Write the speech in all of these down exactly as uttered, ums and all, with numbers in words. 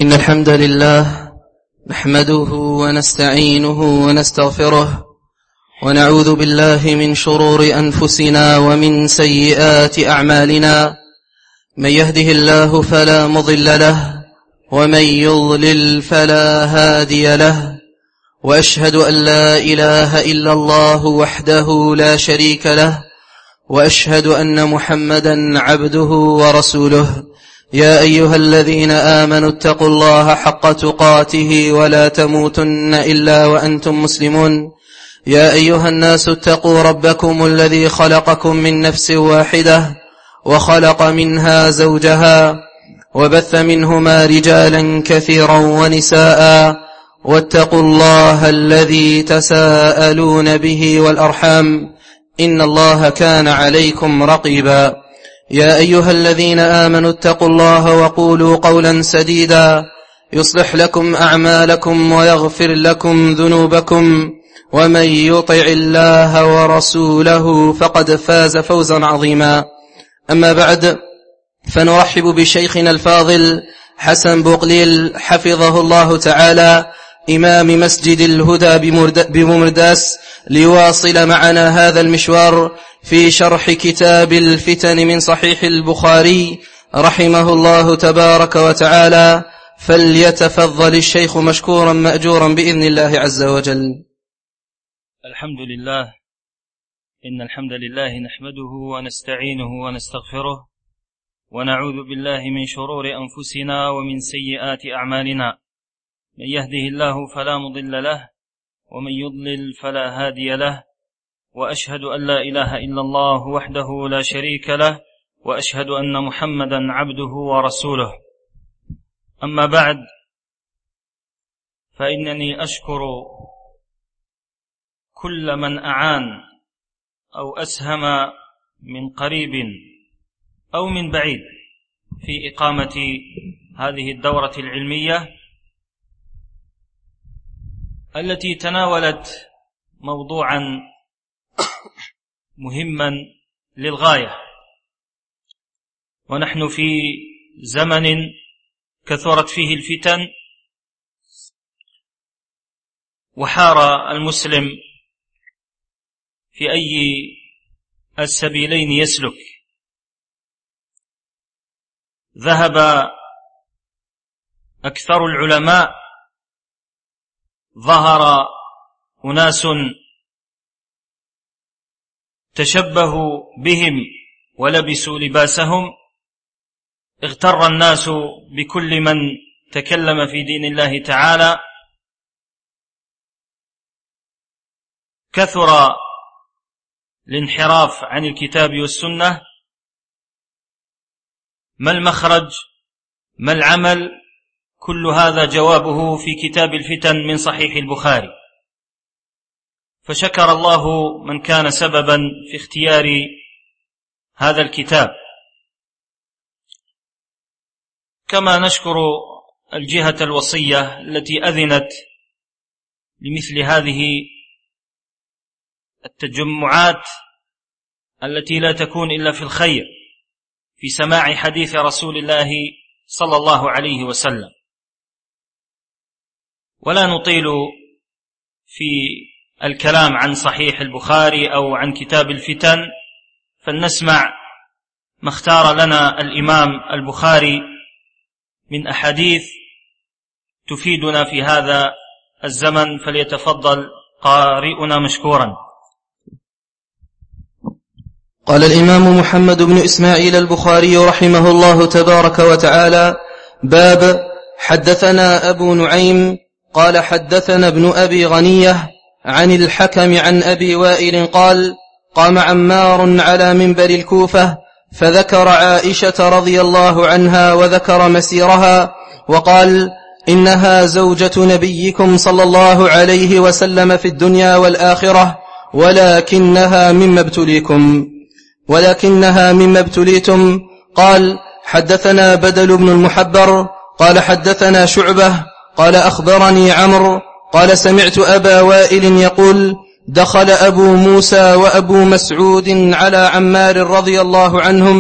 إن الحمد لله نحمده ونستعينه ونستغفره ونعوذ بالله من شرور أنفسنا ومن سيئات أعمالنا. من يهده الله فلا مضل له ومن يضلل فلا هادي له، وأشهد أن لا إله إلا الله وحده لا شريك له، وأشهد أن محمدا عبده ورسوله. يا أيها الذين آمنوا اتقوا الله حق تقاته ولا تموتن إلا وأنتم مسلمون. يا أيها الناس اتقوا ربكم الذي خلقكم من نفس واحدة وخلق منها زوجها وبث منهما رجالا كثيرا ونساء، واتقوا الله الذي تساءلون به والأرحام إن الله كان عليكم رقيبا. يا أيها الذين آمنوا اتقوا الله وقولوا قولا سديدا يصلح لكم أعمالكم ويغفر لكم ذنوبكم، ومن يطع الله ورسوله فقد فاز فوزا عظيما. أما بعد، فنرحب بشيخنا الفاضل حسن بوقليل حفظه الله تعالى، إمام مسجد الهدى بمرداس، ليواصل معنا هذا المشوار في شرح كتاب الفتن من صحيح البخاري رحمه الله تبارك وتعالى. فليتفضل الشيخ مشكورا مأجورا بإذن الله عز وجل. الحمد لله، إن الحمد لله نحمده ونستعينه ونستغفره، ونعوذ بالله من شرور أنفسنا ومن سيئات أعمالنا. من يهده الله فلا مضل له، ومن يضلل فلا هادي له، وأشهد أن لا إله إلا الله وحده لا شريك له، وأشهد أن محمدا عبده ورسوله. أما بعد، فإنني أشكر كل من أعان أو أسهم من قريب أو من بعيد في إقامة هذه الدورة العلمية التي تناولت موضوعا مهما للغاية. ونحن في زمن كثرت فيه الفتن، وحار المسلم في أي السبيلين يسلك. ذهب أكثر العلماء، ظهر أناس تشبهوا بهم ولبسوا لباسهم، اغتر الناس بكل من تكلم في دين الله تعالى. كثر الانحراف عن الكتاب والسنة. ما المخرج؟ ما العمل؟ كل هذا جوابه في كتاب الفتن من صحيح البخاري. فشكر الله من كان سببا في اختيار هذا الكتاب، كما نشكر الجهة الوصية التي أذنت لمثل هذه التجمعات التي لا تكون إلا في الخير، في سماع حديث رسول الله صلى الله عليه وسلم. ولا نطيل في الكلام عن صحيح البخاري أو عن كتاب الفتن، فلنسمع ما اختار لنا الإمام البخاري من أحاديث تفيدنا في هذا الزمن. فليتفضل قارئنا مشكورا. قال الإمام محمد بن إسماعيل البخاري رحمه الله تبارك وتعالى: باب حدثنا أبو نعيم قال حدثنا ابن أبي غنية عن الحكم عن أبي وائل قال: قام عمار على منبر الكوفة فذكر عائشة رضي الله عنها وذكر مسيرها، وقال: إنها زوجة نبيكم صلى الله عليه وسلم في الدنيا والآخرة، ولكنها مما ابتليكم ولكنها مما ابتليتم. قال: حدثنا بدل بن المحبر قال حدثنا شعبة قال أخبرني عمرو قال: سمعت أبا وائل يقول: دخل أبو موسى وأبو مسعود على عمار رضي الله عنهم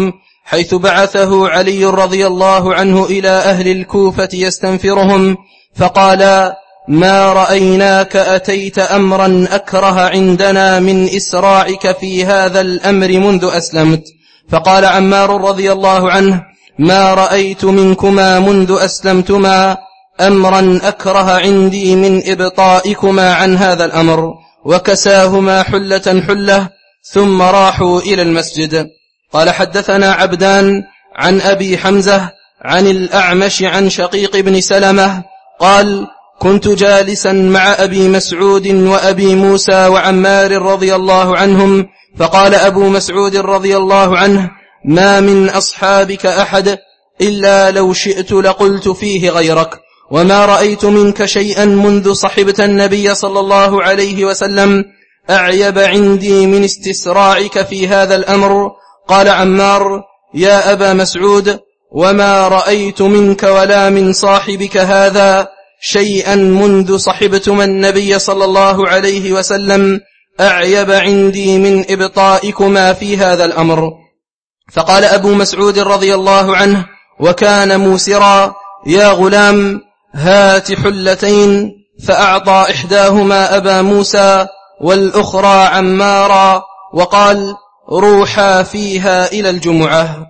حيث بعثه علي رضي الله عنه إلى أهل الكوفة يستنفرهم، فقال: ما رأيناك أتيت أمرا أكره عندنا من إسراعك في هذا الأمر منذ أسلمت. فقال عمار رضي الله عنه: ما رأيت منكما منذ أسلمتما أمرا أكره عندي من إبطائكما عن هذا الأمر. وكساهما حلة حلة ثم راحوا إلى المسجد. قال: حدثنا عبدان عن أبي حمزة عن الأعمش عن شقيق بن سلمة قال: كنت جالسا مع أبي مسعود وأبي موسى وعمار رضي الله عنهم، فقال أبو مسعود رضي الله عنه: ما من أصحابك أحد إلا لو شئت لقلت فيه غيرك، وما رأيت منك شيئا منذ صحبت النبي صلى الله عليه وسلم أعيب عندي من استسراعك في هذا الأمر. قال عمار: يا أبا مسعود، وما رأيت منك ولا من صاحبك هذا شيئا منذ صحبتما النبي صلى الله عليه وسلم أعيب عندي من إبطائكما في هذا الأمر. فقال أبو مسعود رضي الله عنه وكان موسرا: يا غلام، هات حلتين. فأعطى إحداهما أبا موسى والأخرى عمارا، وقال: روحا فيها إلى الجمعة.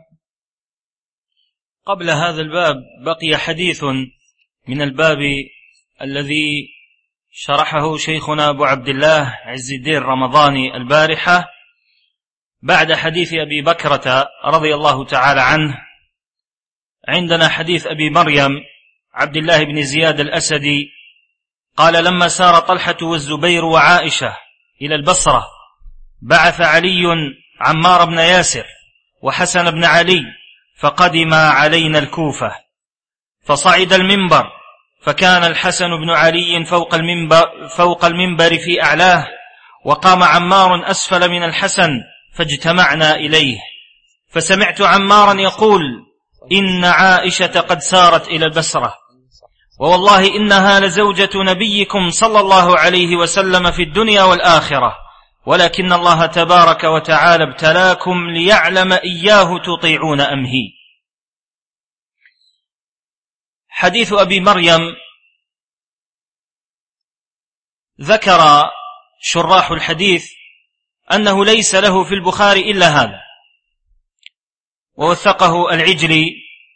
قبل هذا الباب بقي حديث من الباب الذي شرحه شيخنا أبو عبد الله عز الدين رمضاني البارحة بعد حديث أبي بكرة رضي الله تعالى عنه. عندنا حديث أبي مريم عبد الله بن زياد الأسدي قال: لما سار طلحة والزبير وعائشة إلى البصرة بعث علي عمار بن ياسر وحسن بن علي فقدم علينا الكوفة، فصعد المنبر، فكان الحسن بن علي فوق المنبر, فوق المنبر في أعلاه، وقام عمار أسفل من الحسن، فاجتمعنا إليه، فسمعت عمارا يقول: إن عائشة قد سارت إلى البصرة، ووالله إنها لزوجة نبيكم صلى الله عليه وسلم في الدنيا والآخرة، ولكن الله تبارك وتعالى ابتلاكم ليعلم إياه تطيعون أم هي. حديث أبي مريم ذكر شراح الحديث أنه ليس له في البخاري إلا هذا، ووثقه العجلي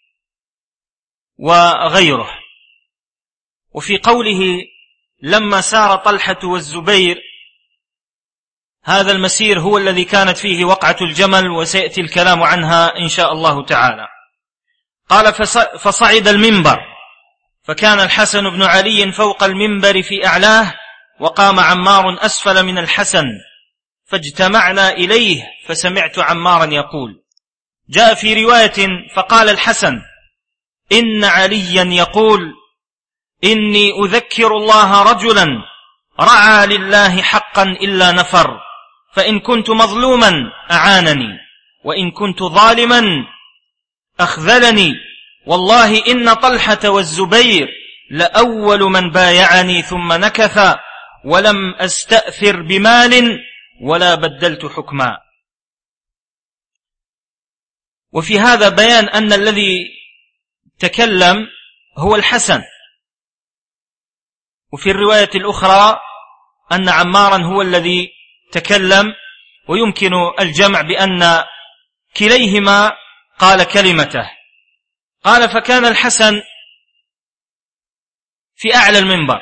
وغيره. وفي قوله لما سار طلحة والزبير، هذا المسير هو الذي كانت فيه وقعة الجمل، وسيأتي الكلام عنها إن شاء الله تعالى. قال: فصعد المنبر، فكان الحسن بن علي فوق المنبر في أعلاه، وقام عمار أسفل من الحسن، فاجتمعنا إليه، فسمعت عمارا يقول. جاء في رواية: فقال الحسن: إن عليا يقول: إني أذكر الله رجلا رعى لله حقا إلا نفر، فإن كنت مظلوما أعانني، وإن كنت ظالما أخذلني، والله إن طلحة والزبير لأول من بايعني ثم نكث، ولم أستأثر بمال ولا بدلت حكما. وفي هذا بيان أن الذي تكلم هو الحسن. وفي الرواية الأخرى أن عمارا هو الذي تكلم، ويمكن الجمع بأن كليهما قال كلمته. قال: فكان الحسن في أعلى المنبر.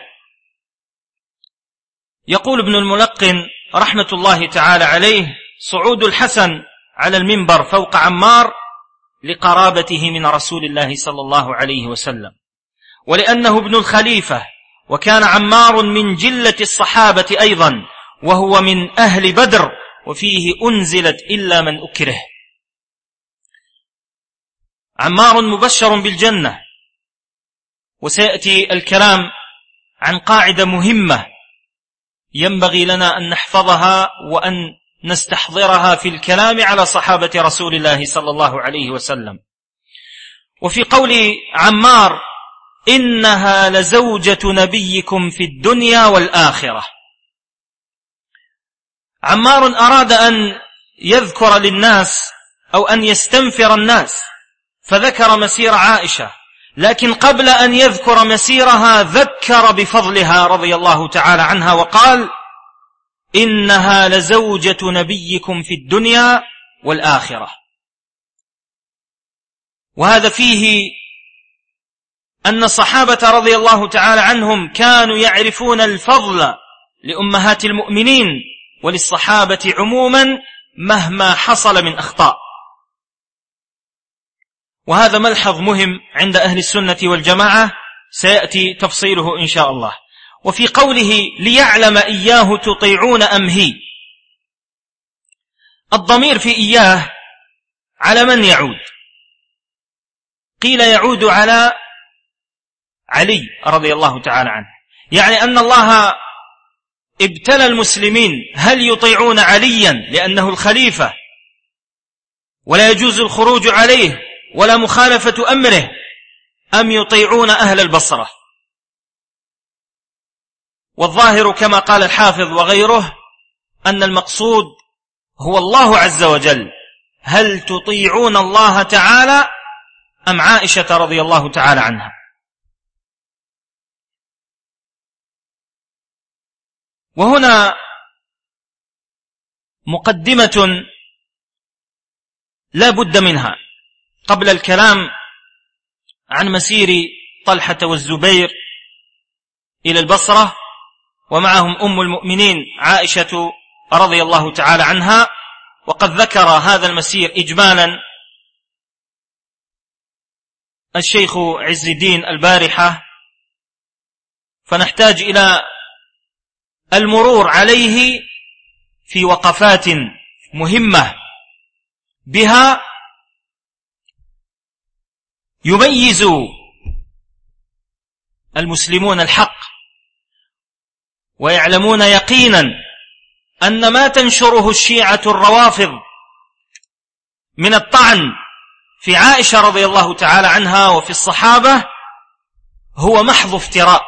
يقول ابن الملقن رحمة الله تعالى عليه: صعود الحسن على المنبر فوق عمار لقرابته من رسول الله صلى الله عليه وسلم، ولأنه ابن الخليفة، وكان عمار من جلة الصحابة أيضا، وهو من أهل بدر، وفيه أنزلت إلا من أكره. عمار مبشر بالجنة. وسيأتي الكلام عن قاعدة مهمة ينبغي لنا أن نحفظها وأن نستحضرها في الكلام على صحابة رسول الله صلى الله عليه وسلم. وفي قول عمار: إنها لزوجة نبيكم في الدنيا والآخرة، عمار أراد أن يذكر للناس أو أن يستنفر الناس، فذكر مسير عائشة، لكن قبل أن يذكر مسيرها ذكر بفضلها رضي الله تعالى عنها وقال: إنها لزوجة نبيكم في الدنيا والآخرة. وهذا فيه أن الصحابة رضي الله تعالى عنهم كانوا يعرفون الفضل لأمهات المؤمنين وللصحابة عموما مهما حصل من أخطاء. وهذا ملحظ مهم عند أهل السنة والجماعة سيأتي تفصيله إن شاء الله. وفي قوله ليعلم إياه تطيعون أم هي، الضمير في إياه على من يعود؟ قيل يعود على علي رضي الله تعالى عنه، يعني أن الله ابتلى المسلمين هل يطيعون عليا لأنه الخليفة ولا يجوز الخروج عليه ولا مخالفة أمره، أم يطيعون أهل البصرة. والظاهر كما قال الحافظ وغيره أن المقصود هو الله عز وجل، هل تطيعون الله تعالى أم عائشة رضي الله تعالى عنها. وهنا مقدمة لا بد منها قبل الكلام عن مسير طلحة والزبير إلى البصرة، ومعهم أم المؤمنين عائشة رضي الله تعالى عنها. وقد ذكر هذا المسير إجمالا الشيخ عز الدين البارحة، فنحتاج إلى المرور عليه في وقفات مهمة بها يميز المسلمون الحق، ويعلمون يقينا أن ما تنشره الشيعة الروافض من الطعن في عائشة رضي الله تعالى عنها وفي الصحابة هو محض افتراء.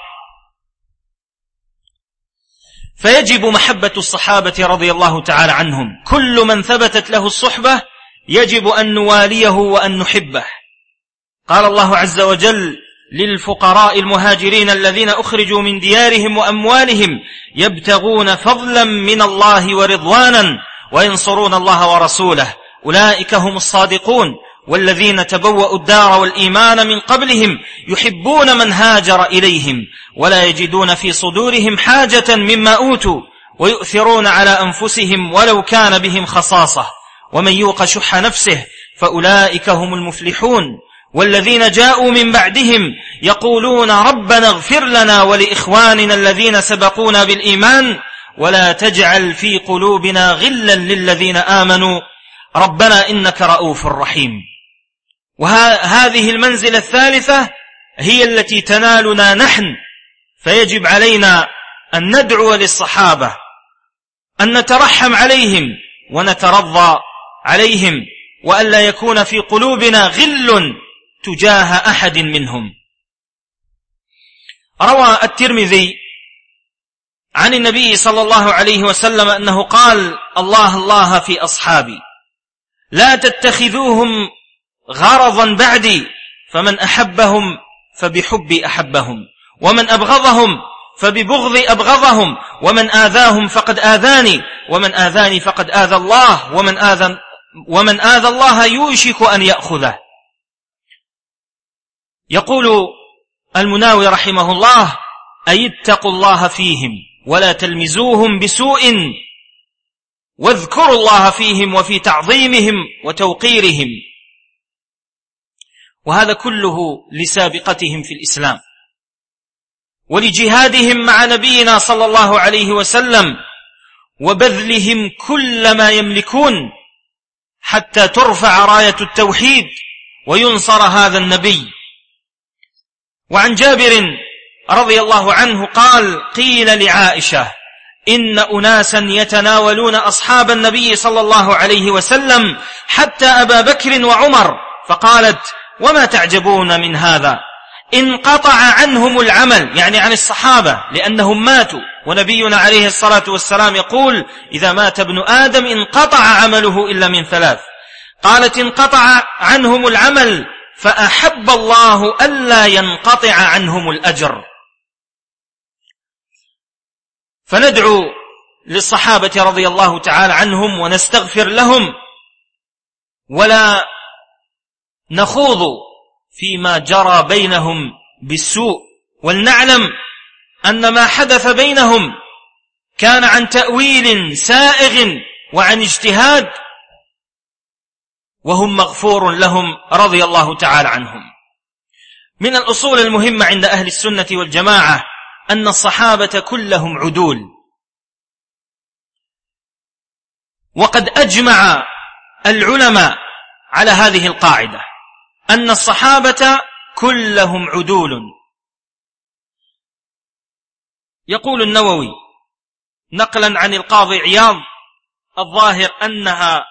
فيجب محبة الصحابة رضي الله تعالى عنهم، كل من ثبتت له الصحبة يجب أن نواليه وأن نحبه. قال الله عز وجل للفقراء المهاجرين الذين أخرجوا من ديارهم وأموالهم يبتغون فضلا من الله ورضوانا وينصرون الله ورسوله أولئك هم الصادقون والذين تبوأوا الدار والإيمان من قبلهم يحبون من هاجر إليهم ولا يجدون في صدورهم حاجة مما أوتوا ويؤثرون على أنفسهم ولو كان بهم خصاصة ومن يوق شح نفسه فأولئك هم المفلحون والذين جاءوا من بعدهم يقولون ربنا اغفر لنا ولإخواننا الذين سبقونا بالإيمان ولا تجعل في قلوبنا غلا للذين آمنوا ربنا إنك رؤوف رحيم. وهذه المنزلة الثالثة هي التي تنالنا نحن، فيجب علينا أن ندعو للصحابة، أن نترحم عليهم ونترضى عليهم، وأن لا يكون في قلوبنا غل تجاه أحد منهم. روى الترمذي عن النبي صلى الله عليه وسلم أنه قال الله الله في أصحابي لا تتخذوهم غرضا بعدي فمن أحبهم فبحبي أحبهم ومن أبغضهم فببغض أبغضهم ومن آذاهم فقد آذاني ومن آذاني فقد آذى الله ومن آذى ومن آذى الله يوشك أن يأخذه. يقول المناوي رحمه الله أي اتقوا الله فيهم ولا تلمزوهم بسوء واذكروا الله فيهم وفي تعظيمهم وتوقيرهم. وهذا كله لسابقتهم في الإسلام ولجهادهم مع نبينا صلى الله عليه وسلم وبذلهم كل ما يملكون حتى ترفع راية التوحيد وينصر هذا النبي. وعن جابر رضي الله عنه قال قيل لعائشة إن أناسا يتناولون أصحاب النبي صلى الله عليه وسلم حتى أبا بكر وعمر، فقالت وما تعجبون من هذا؟ انقطع عنهم العمل، يعني عن الصحابة لأنهم ماتوا، ونبينا عليه الصلاة والسلام يقول إذا مات ابن آدم انقطع عمله إلا من ثلاث: قالت انقطع عنهم العمل فأحب الله ألا ينقطع عنهم الأجر. فندعو للصحابة رضي الله تعالى عنهم ونستغفر لهم، ولا نخوض فيما جرى بينهم بالسوء، ولنعلم أن ما حدث بينهم كان عن تأويل سائغ وعن اجتهاد، وهم مغفور لهم رضي الله تعالى عنهم. من الأصول المهمة عند أهل السنة والجماعة أن الصحابة كلهم عدول، وقد أجمع العلماء على هذه القاعدة أن الصحابة كلهم عدول. يقول النووي نقلا عن القاضي عياض: الظاهر أنها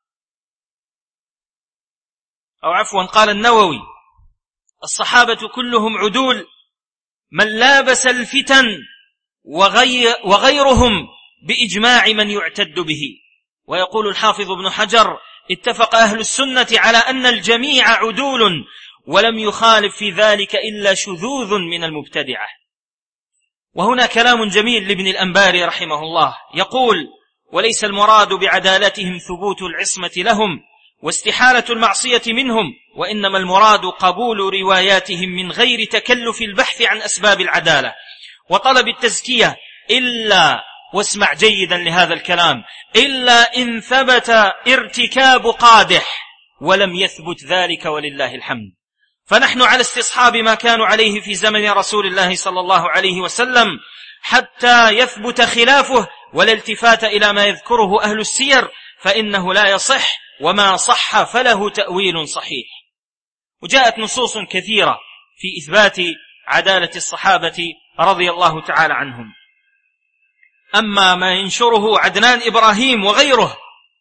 أو عفوا قال النووي: الصحابة كلهم عدول من لابس الفتن وغير وغيرهم بإجماع من يعتد به. ويقول الحافظ ابن حجر: اتفق أهل السنة على أن الجميع عدول، ولم يخالف في ذلك إلا شذوذ من المبتدعة. وهنا كلام جميل لابن الأنباري رحمه الله، يقول: وليس المراد بعدالتهم ثبوت العصمة لهم واستحالة المعصية منهم، وإنما المراد قبول رواياتهم من غير تكلف البحث عن أسباب العدالة وطلب التزكية، إلا، واسمع جيدا لهذا الكلام، إلا إن ثبت ارتكاب قادح ولم يثبت ذلك ولله الحمد. فنحن على استصحاب ما كانوا عليه في زمن رسول الله صلى الله عليه وسلم حتى يثبت خلافه، ولا التفات إلى ما يذكره أهل السير، فإنه لا يصح، وما صح فله تأويل صحيح. وجاءت نصوص كثيرة في إثبات عدالة الصحابة رضي الله تعالى عنهم. أما ما ينشره عدنان إبراهيم وغيره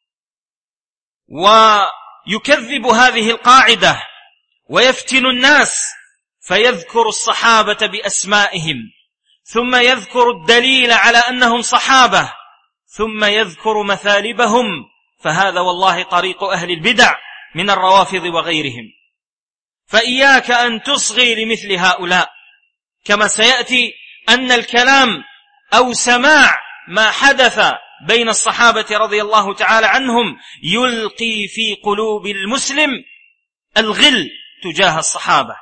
ويكذب هذه القاعدة ويفتن الناس، فيذكر الصحابة بأسمائهم ثم يذكر الدليل على أنهم صحابة ثم يذكر مثالبهم، فهذا والله طريق أهل البدع من الروافض وغيرهم. فإياك أن تصغي لمثل هؤلاء، كما سيأتي أن الكلام أو سماع ما حدث بين الصحابة رضي الله تعالى عنهم يلقي في قلوب المسلم الغل تجاه الصحابة.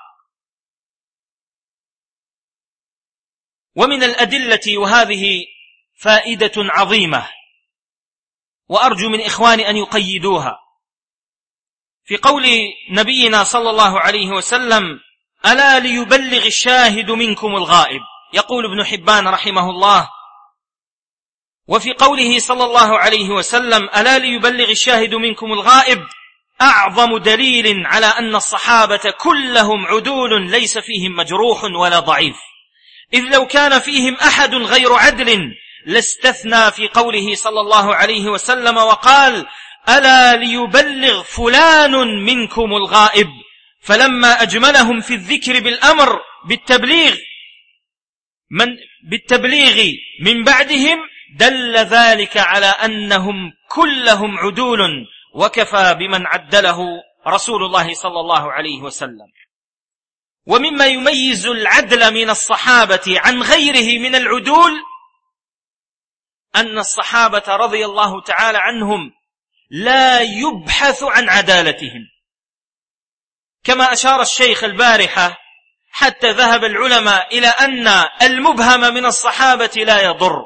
ومن الأدلة، وهذه فائدة عظيمة وأرجو من إخواني أن يقيدوها، في قول نبينا صلى الله عليه وسلم: ألا ليبلغ الشاهد منكم الغائب. يقول ابن حبان رحمه الله: وفي قوله صلى الله عليه وسلم: ألا ليبلغ الشاهد منكم الغائب، أعظم دليل على أن الصحابة كلهم عدول ليس فيهم مجروح ولا ضعيف، إذ لو كان فيهم أحد غير عدل لاستثنى في قوله صلى الله عليه وسلم وقال: ألا ليبلغ فلان منكم الغائب، فلما أجملهم في الذكر بالأمر بالتبليغ من بالتبليغ من بعدهم دل ذلك على أنهم كلهم عدول، وكفى بمن عدله رسول الله صلى الله عليه وسلم. ومما يميز العدل من الصحابة عن غيره من العدول أن الصحابة رضي الله تعالى عنهم لا يبحث عن عدالتهم، كما أشار الشيخ البارحة حتى ذهب العلماء إلى أن المبهم من الصحابة لا يضر،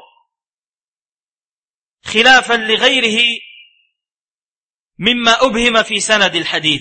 خلافا لغيره مما أبهم في سند الحديث.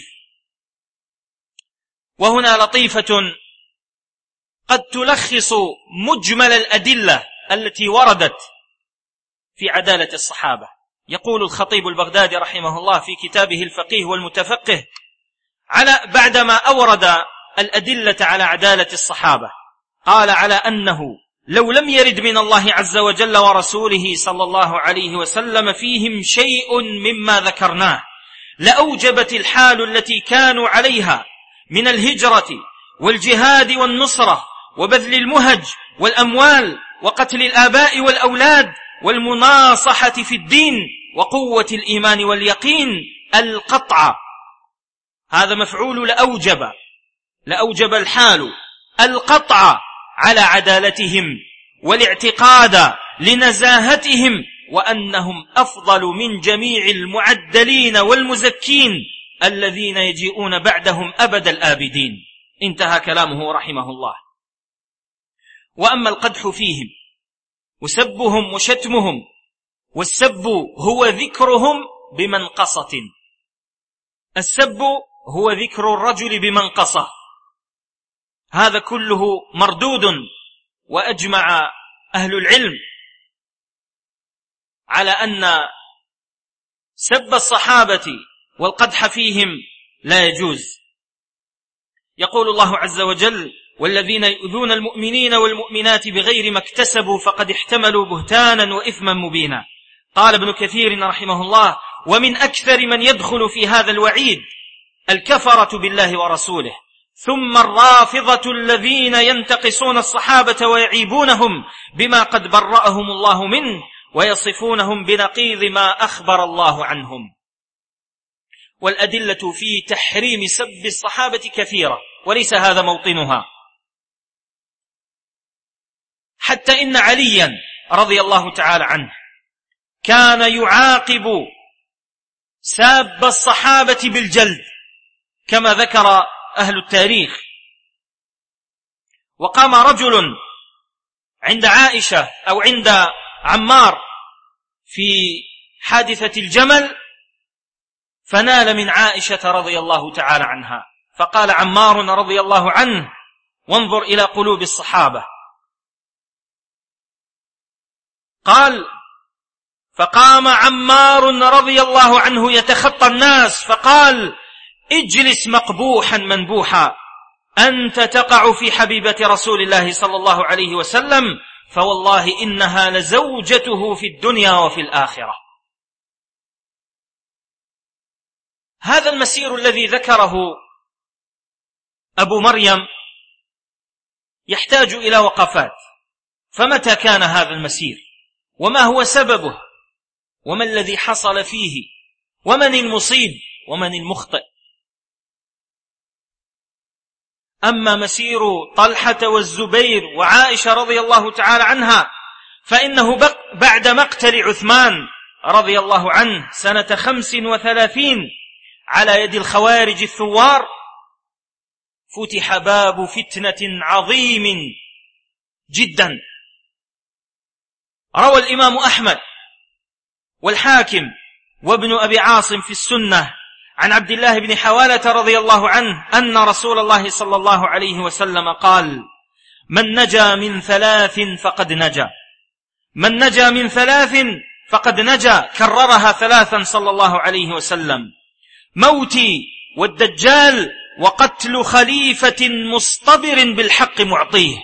وهنا لطيفة قد تلخص مجمل الأدلة التي وردت في عدالة الصحابة. يقول الخطيب البغدادي رحمه الله في كتابه الفقيه والمتفقه على بعدما أورد الأدلة على عدالة الصحابة، قال: على أنه لو لم يرد من الله عز وجل ورسوله صلى الله عليه وسلم فيهم شيء مما ذكرناه لأوجبت الحال التي كانوا عليها من الهجرة والجهاد والنصرة وبذل المهج والأموال وقتل الآباء والأولاد والمناصحة في الدين وقوة الإيمان واليقين القطع، هذا مفعول لأوجب، لأوجب الحال، القطع على عدالتهم والاعتقاد لنزاهتهم وأنهم أفضل من جميع المعدلين والمزكين الذين يجيئون بعدهم أبد الآبدين. انتهى كلامه رحمه الله. وأما القدح فيهم وسبهم وشتمهم، والسب هو ذكرهم بمنقصة، السب هو ذكر الرجل بمنقصة، هذا كله مردود. وأجمع أهل العلم على أن سب الصحابة والقدح فيهم لا يجوز. يقول الله عز وجل: والذين يؤذون المؤمنين والمؤمنات بغير ما اكتسبوا فقد احتملوا بهتانا وإثما مبينا. قال ابن كثير رحمه الله: ومن أكثر من يدخل في هذا الوعيد الكفرة بالله ورسوله، ثم الرافضة الذين ينتقصون الصحابة ويعيبونهم بما قد برأهم الله منه ويصفونهم بنقيض ما أخبر الله عنهم. والأدلة في تحريم سب الصحابة كثيرة وليس هذا موطنها، حتى إن عليا رضي الله تعالى عنه كان يعاقب ساب الصحابة بالجلد كما ذكر أهل التاريخ. وقام رجل عند عائشة أو عند عمار في حادثة الجمل فنال من عائشة رضي الله تعالى عنها، فقال عمار رضي الله عنه: وانظر إلى قلوب الصحابة. قال: فقام عمار رضي الله عنه يتخطى الناس فقال: اجلس مقبوحا منبوحا، أنت تقع في حبيبة رسول الله صلى الله عليه وسلم، فوالله إنها لزوجته في الدنيا وفي الآخرة. هذا المسير الذي ذكره أبو مريم يحتاج إلى وقفات. فمتى كان هذا المسير؟ وما هو سببه؟ وما الذي حصل فيه؟ ومن المصيب ومن المخطئ؟ أما مسير طلحة والزبير وعائشة رضي الله تعالى عنها فإنه بعد مقتل عثمان رضي الله عنه سنة خمس وثلاثين على يد الخوارج الثوار فتح باب فتنة عظيم جدا. روى الإمام أحمد والحاكم وابن أبي عاصم في السنة عن عبد الله بن حوالة رضي الله عنه أن رسول الله صلى الله عليه وسلم قال: من نجا من ثلاث فقد نجا، من نجا من ثلاث فقد نجا. كررها ثلاثا صلى الله عليه وسلم: موتي والدجال وقتل خليفة مصطبر بالحق معطيه.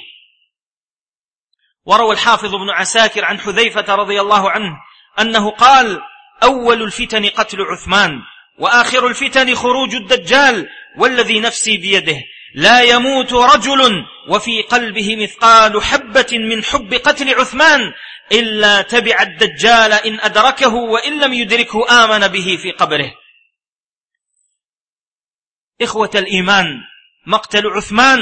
وروى الحافظ ابن عساكر عن حذيفة رضي الله عنه أنه قال: أول الفتن قتل عثمان، وآخر الفتن خروج الدجال، والذي نفسي بيده لا يموت رجل وفي قلبه مثقال حبة من حب قتل عثمان إلا تبع الدجال إن أدركه، وإن لم يدركه آمن به في قبره. إخوة الإيمان، مقتل عثمان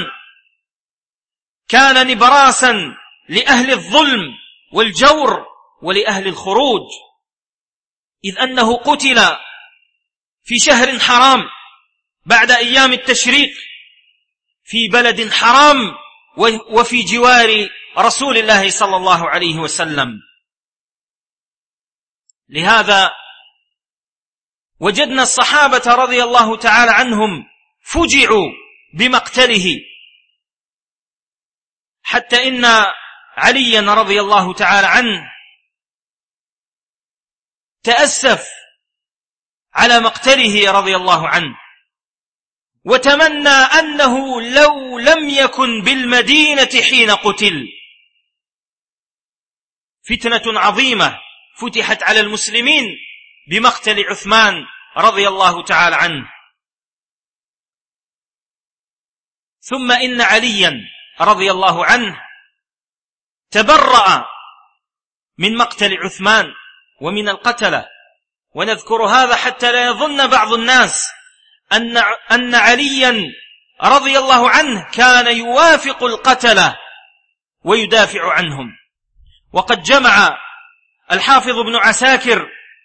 كان نبراسا لأهل الظلم والجور ولأهل الخروج، إذ أنه قتل في شهر حرام بعد أيام التشريق في بلد حرام وفي جوار رسول الله صلى الله عليه وسلم. لهذا وجدنا الصحابة رضي الله تعالى عنهم فجعوا بمقتله، حتى إن عليا رضي الله تعالى عنه تأسف على مقتله رضي الله عنه، وتمنى أنه لو لم يكن بالمدينة حين قتل. فتنة عظيمة فتحت على المسلمين بمقتل عثمان رضي الله تعالى عنه. ثم إن عليا رضي الله عنه تبرأ من مقتل عثمان ومن القتلة، ونذكر هذا حتى لا يظن بعض الناس أن أن عليا رضي الله عنه كان يوافق القتلة ويدافع عنهم. وقد جمع الحافظ ابن عساكر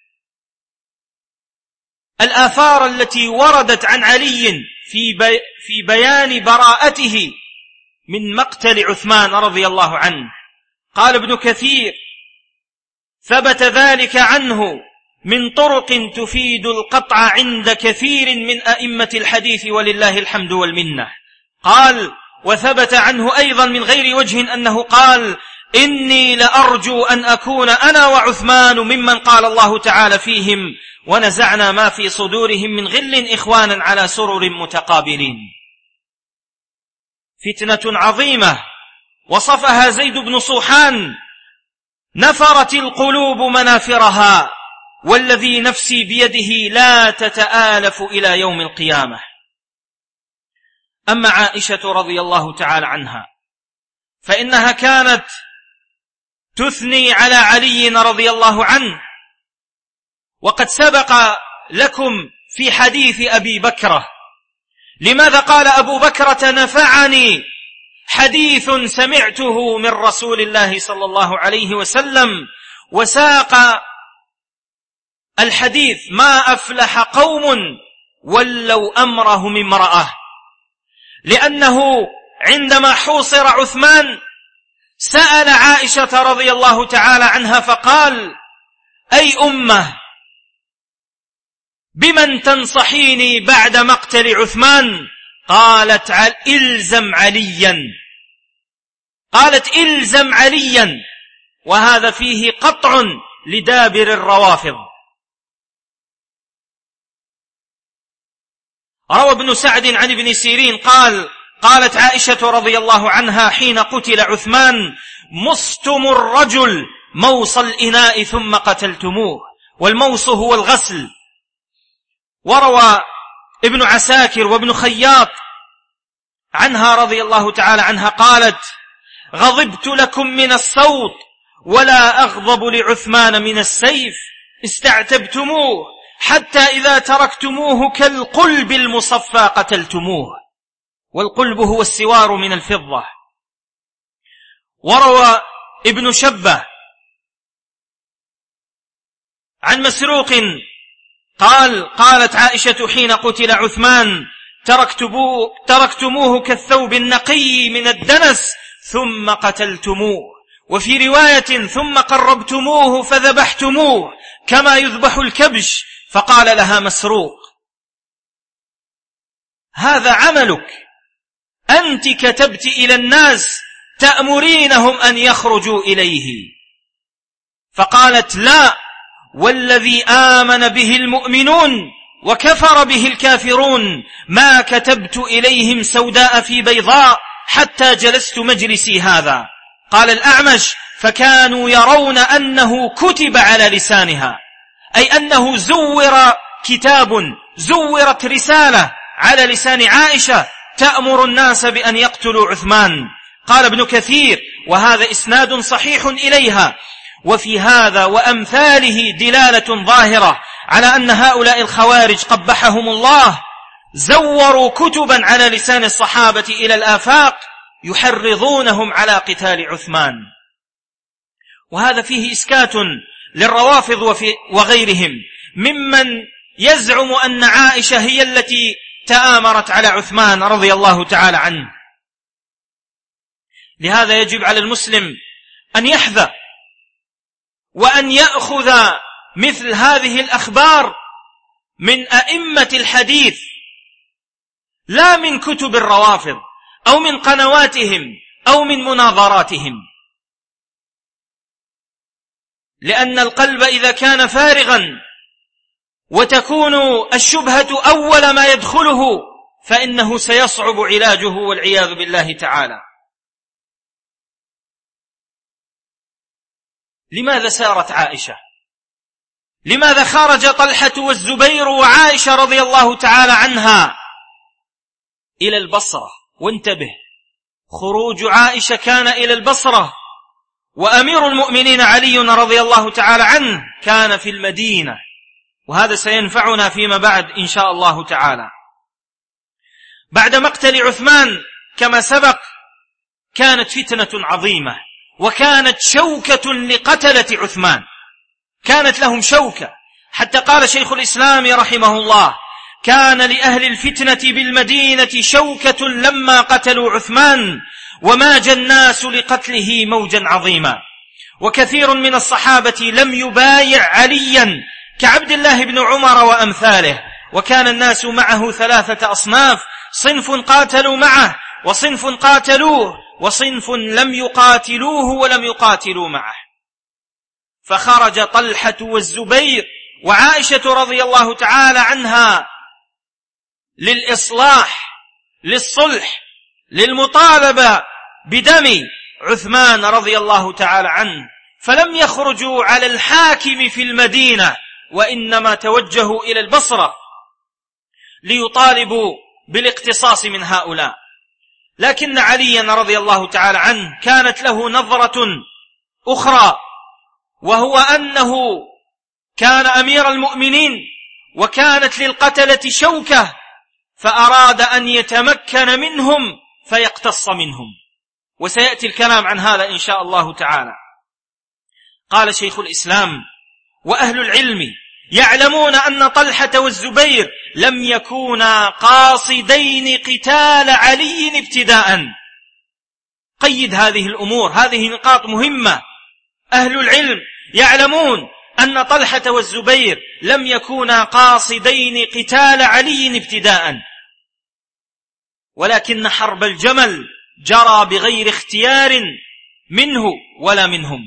الآثار التي وردت عن علي في بي في بيان براءته من مقتل عثمان رضي الله عنه. قال ابن كثير: ثبت ذلك عنه من طرق تفيد القطع عند كثير من أئمة الحديث ولله الحمد والمنة. قال: وثبت عنه أيضا من غير وجه أنه قال: إني لأرجو أن أكون أنا وعثمان ممن قال الله تعالى فيهم: ونزعنا ما في صدورهم من غل إخوانا على سرر متقابلين. فتنة عظيمة وصفها زيد بن صوحان: نفرت القلوب منافرها والذي نفسي بيده لا تتآلف إلى يوم القيامة. أما عائشة رضي الله تعالى عنها فإنها كانت تثني على علي رضي الله عنه، وقد سبق لكم في حديث أبي بكرة. لماذا قال أبو بكرة: نفعني حديث سمعته من رسول الله صلى الله عليه وسلم، وساق الحديث: ما أفلح قوم ولوا أمرهم امرأة. لأنه عندما حوصر عثمان سأل عائشة رضي الله تعالى عنها فقال: أي أمة، بمن تنصحيني بعد مقتل عثمان؟ قالت: إلزم عليا. قالت: إلزم عليا. وهذا فيه قطع لدابر الروافض. روى ابن سعد عن ابن سيرين قال: قالت عائشة رضي الله عنها حين قتل عثمان: مصتم الرجل موص الإناء ثم قتلتموه. والموص هو الغسل. وروى ابن عساكر وابن خياط عنها رضي الله تعالى عنها قالت: غضبت لكم من الصوت ولا أغضب لعثمان من السيف، استعتبتموه حتى إذا تركتموه كالقلب المصفى قتلتموه. والقلب هو السوار من الفضة. وروى ابن شبة عن مسروق قال: قالت عائشة حين قتل عثمان: تركتموه كالثوب النقي من الدنس ثم قتلتموه. وفي رواية: ثم قربتموه فذبحتموه كما يذبح الكبش. فقال لها مسروق: هذا عملك، أنت كتبت إلى الناس تأمرينهم أن يخرجوا إليه. فقالت: لا، والذي آمن به المؤمنون وكفر به الكافرون ما كتبت إليهم سوداء في بيضاء حتى جلست مجلسي هذا. قال الأعمش: فكانوا يرون أنه كتب على لسانها، أي أنه زور كتاب، زورت رسالة على لسان عائشة تأمر الناس بأن يقتلوا عثمان. قال ابن كثير: وهذا إسناد صحيح إليها. وفي هذا وأمثاله دلالة ظاهرة على أن هؤلاء الخوارج قبحهم الله زوروا كتبا على لسان الصحابة إلى الآفاق يحرضونهم على قتال عثمان. وهذا فيه إسكات للروافض وغيرهم ممن يزعم أن عائشة هي التي تآمرت على عثمان رضي الله تعالى عنه. لهذا يجب على المسلم أن يحذر وأن يأخذ مثل هذه الأخبار من أئمة الحديث، لا من كتب الروافض أو من قنواتهم أو من مناظراتهم. لأن القلب إذا كان فارغا وتكون الشبهة أول ما يدخله فإنه سيصعب علاجه والعياذ بالله تعالى. لماذا سارت عائشة؟ لماذا خرج طلحة والزبير وعائشة رضي الله تعالى عنها إلى البصرة؟ وانتبه، خروج عائشة كان إلى البصرة، وأمير المؤمنين علي رضي الله تعالى عنه كان في المدينة. وهذا سينفعنا فيما بعد إن شاء الله تعالى. بعد مقتل عثمان كما سبق كانت فتنة عظيمة، وكانت شوكة لقتلة عثمان، كانت لهم شوكة، حتى قال شيخ الإسلام رحمه الله: كان لأهل الفتنة بالمدينة شوكة لما قتلوا عثمان، وماج الناس لقتله موجا عظيما. وكثير من الصحابة لم يبايع عليا كعبد الله بن عمر وأمثاله. وكان الناس معه ثلاثة أصناف: صنف قاتلوا معه، وصنف قاتلوه، وصنف لم يقاتلوه ولم يقاتلوا معه. فخرج طلحة والزبير وعائشة رضي الله تعالى عنها للإصلاح، للصلح، للمطالبة بدم عثمان رضي الله تعالى عنه، فلم يخرجوا على الحاكم في المدينة، وإنما توجهوا إلى البصرة ليطالبوا بالاقتصاص من هؤلاء. لكن عليا رضي الله تعالى عنه كانت له نظرة أخرى، وهو أنه كان أمير المؤمنين، وكانت للقتلة شوكة، فأراد أن يتمكن منهم فيقتص منهم، وسيأتي الكلام عن هذا إن شاء الله تعالى. قال شيخ الإسلام: وأهل العلم يعلمون أن طلحة والزبير لم يكونا قاصدين قتال علي ابتداء. قيد هذه الأمور، هذه نقاط مهمة. أهل العلم يعلمون أن طلحة والزبير لم يكونا قاصدين قتال علي ابتداء، ولكن حرب الجمل جرى بغير اختيار منه ولا منهم.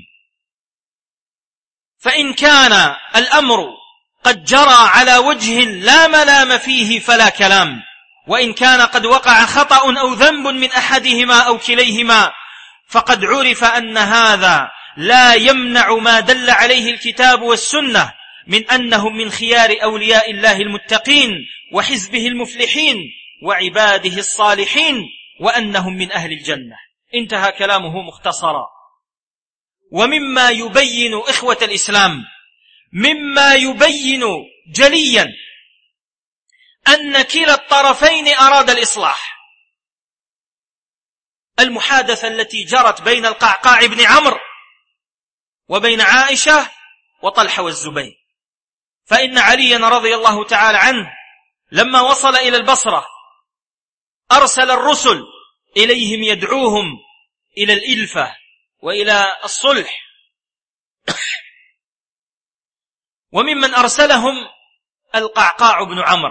فإن كان الأمر قد جرى على وجه لا ملام فيه فلا كلام، وإن كان قد وقع خطأ أو ذنب من أحدهما أو كليهما فقد عرف أن هذا لا يمنع ما دل عليه الكتاب والسنة من أنهم من خيار أولياء الله المتقين وحزبه المفلحين وعباده الصالحين، وأنهم من أهل الجنة. انتهى كلامه مختصرا. ومما يبين إخوة الإسلام، مما يبين جليا أن كلا الطرفين أراد الإصلاح. المحادثة التي جرت بين القعقاع بن عمرو وبين عائشة وطلحة والزبير، فإن عليا رضي الله تعالى عنه لما وصل إلى البصرة أرسل الرسل إليهم يدعوهم إلى الإلفة وإلى الصلح، وممن أرسلهم القعقاع بن عمرو.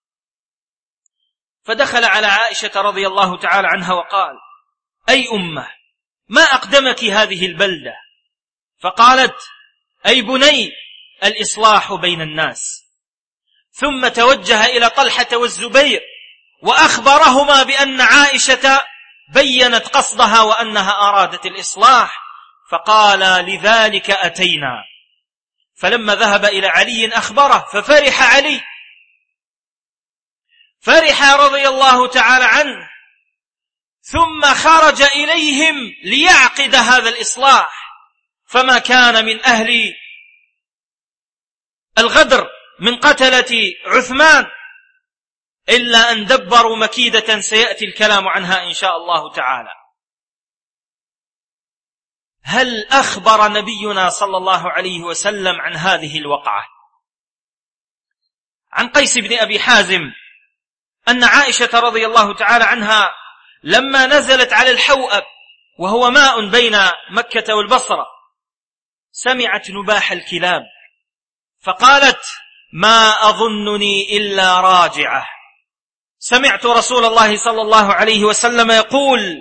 فدخل على عائشة رضي الله تعالى عنها وقال: أي أمة، ما أقدمك هذه البلدة؟ فقالت: أي بني، الإصلاح بين الناس. ثم توجه إلى طلحة والزبير وأخبرهما بأن عائشة بيّنت قصدها وأنها أرادت الإصلاح، فقال: لذلك أتينا. فلما ذهب إلى علي أخبره، ففرح علي، فرح رضي الله تعالى عنه، ثم خرج إليهم ليعقد هذا الإصلاح. فما كان من أهل الغدر من قتلة عثمان إلا أن دبروا مكيدة سيأتي الكلام عنها إن شاء الله تعالى. هل أخبر نبينا صلى الله عليه وسلم عن هذه الوقعة؟ عن قيس بن أبي حازم أن عائشة رضي الله تعالى عنها لما نزلت على الحوأب وهو ماء بين مكة والبصرة سمعت نباح الكلاب، فقالت: ما أظنني إلا راجعة. سمعت رسول الله صلى الله عليه وسلم يقول: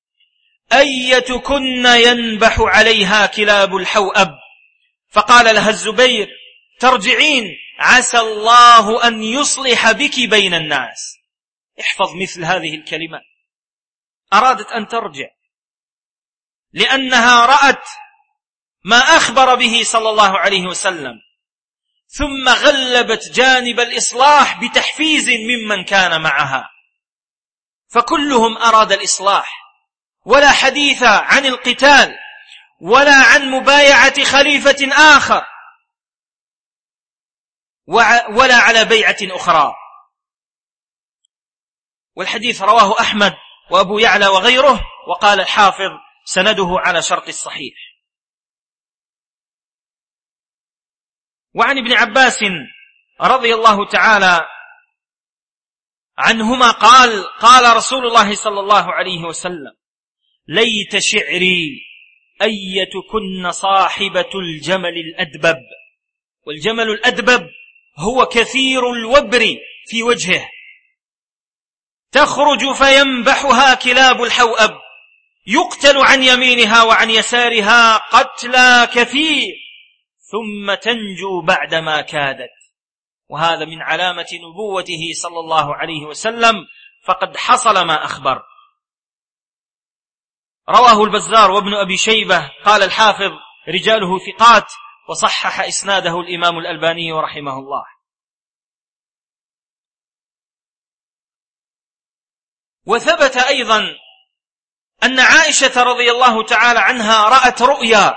أيتكن ينبح عليها كلاب الحوأب؟ فقال لها الزبير: ترجعين، عسى الله أن يصلح بك بين الناس. احفظ مثل هذه الكلمات. أرادت أن ترجع لأنها رأت ما أخبر به صلى الله عليه وسلم، ثم غلبت جانب الإصلاح بتحفيز ممن كان معها، فكلهم أراد الإصلاح، ولا حديث عن القتال ولا عن مبايعة خليفة آخر. ولا على بيعة أخرى. والحديث رواه أحمد وأبو يعلى وغيره، وقال الحافظ سنده على شرط الصحيح. وعن ابن عباس رضي الله تعالى عنهما قال قال رسول الله صلى الله عليه وسلم: ليت شعري أيتكن صاحبة الجمل الأدبب. والجمل الأدبب هو كثير الوبر في وجهه، تخرج فينبحها كلاب الحوأب، يقتل عن يمينها وعن يسارها قتلى كثير، ثم تنجو بعدما كادت. وهذا من علامة نبوته صلى الله عليه وسلم، فقد حصل ما أخبر. رواه البزار وابن أبي شيبة. قال الحافظ: رجاله ثقات، وصحح إسناده الإمام الألباني رحمه الله. وثبت أيضا أن عائشة رضي الله تعالى عنها رأت رؤيا،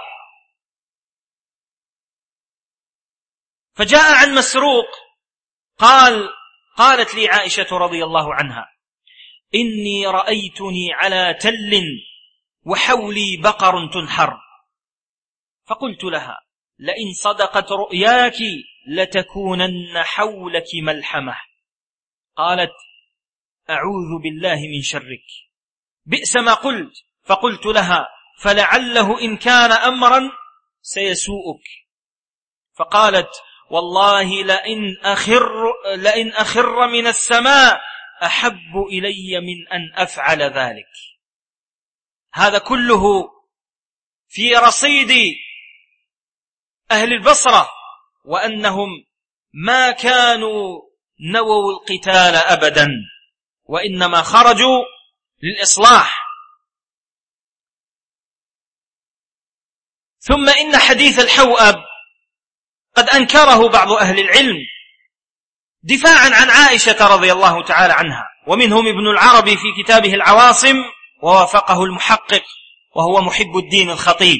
فجاء عن مسروق قال: قالت لي عائشة رضي الله عنها: إني رأيتني على تل وحولي بقر تنحر، فقلت لها: لئن صدقت رؤياك لتكونن حولك ملحمة. قالت: أعوذ بالله من شرك، بئس ما قلت. فقلت لها: فلعله إن كان أمرا سيسوءك. فقالت: والله لئن أخر, لئن أخر من السماء أحب إلي من أن أفعل ذلك. هذا كله في رصيد أهل البصرة، وأنهم ما كانوا نووا القتال أبدا، وإنما خرجوا للإصلاح. ثم إن حديث الحوأب قد أنكره بعض أهل العلم دفاعا عن عائشة رضي الله تعالى عنها، ومنهم ابن العربي في كتابه العواصم، ووافقه المحقق وهو محب الدين الخطيب.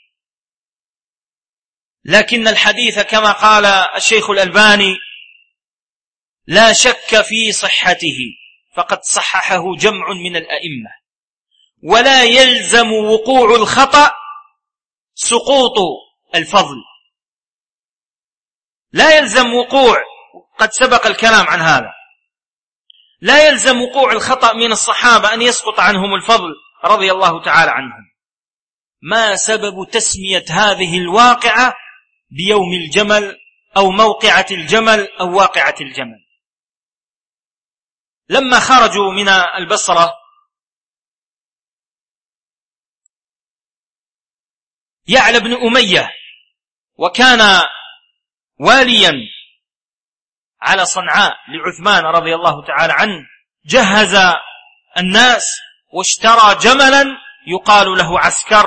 لكن الحديث كما قال الشيخ الألباني لا شك في صحته، فقد صححه جمع من الأئمة، ولا يلزم وقوع الخطأ سقوط الفضل، لا يلزم وقوع، قد سبق الكلام عن هذا، لا يلزم وقوع الخطأ من الصحابة أن يسقط عنهم الفضل رضي الله تعالى عنهم. ما سبب تسمية هذه الواقعة بيوم الجمل أو موقعة الجمل أو واقعة الجمل؟ لما خرجوا من البصرة يعلى بن أمية، وكان واليا على صنعاء لعثمان رضي الله تعالى عنه، جهز الناس واشترى جملا يقال له عسكر،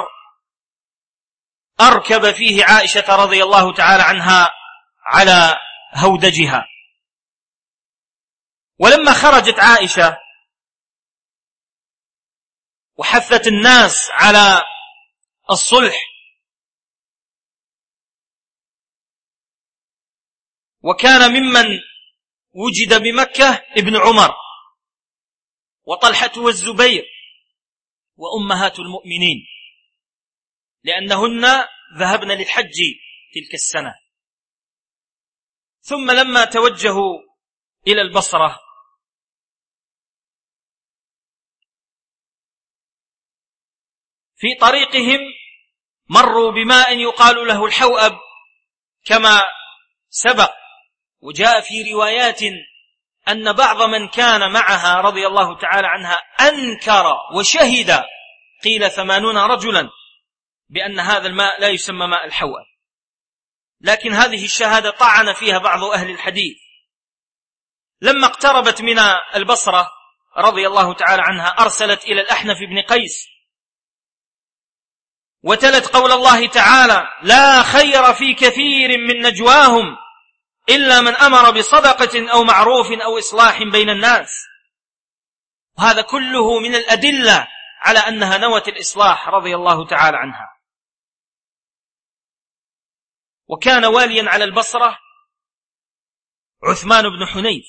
أركب فيه عائشة رضي الله تعالى عنها على هودجها. ولما خرجت عائشة وحثت الناس على الصلح، وكان ممن وجد بمكة ابن عمر وطلحة والزبير وأمهات المؤمنين، لأنهن ذهبن للحج تلك السنة. ثم لما توجهوا إلى البصرة في طريقهم مروا بماء يقال له الحوأب كما سبق، وجاء في روايات أن بعض من كان معها رضي الله تعالى عنها أنكر وشهد، قيل ثمانون رجلا، بأن هذا الماء لا يسمى ماء الحوأب. لكن هذه الشهادة طعن فيها بعض أهل الحديث. لما اقتربت من البصرة رضي الله تعالى عنها أرسلت إلى الأحنف بن قيس وتلت قول الله تعالى: لا خير في كثير من نجواهم إلا من أمر بصدقة أو معروف أو إصلاح بين الناس. وهذا كله من الأدلة على أنها نوت الإصلاح رضي الله تعالى عنها. وكان واليا على البصرة عثمان بن حنيف،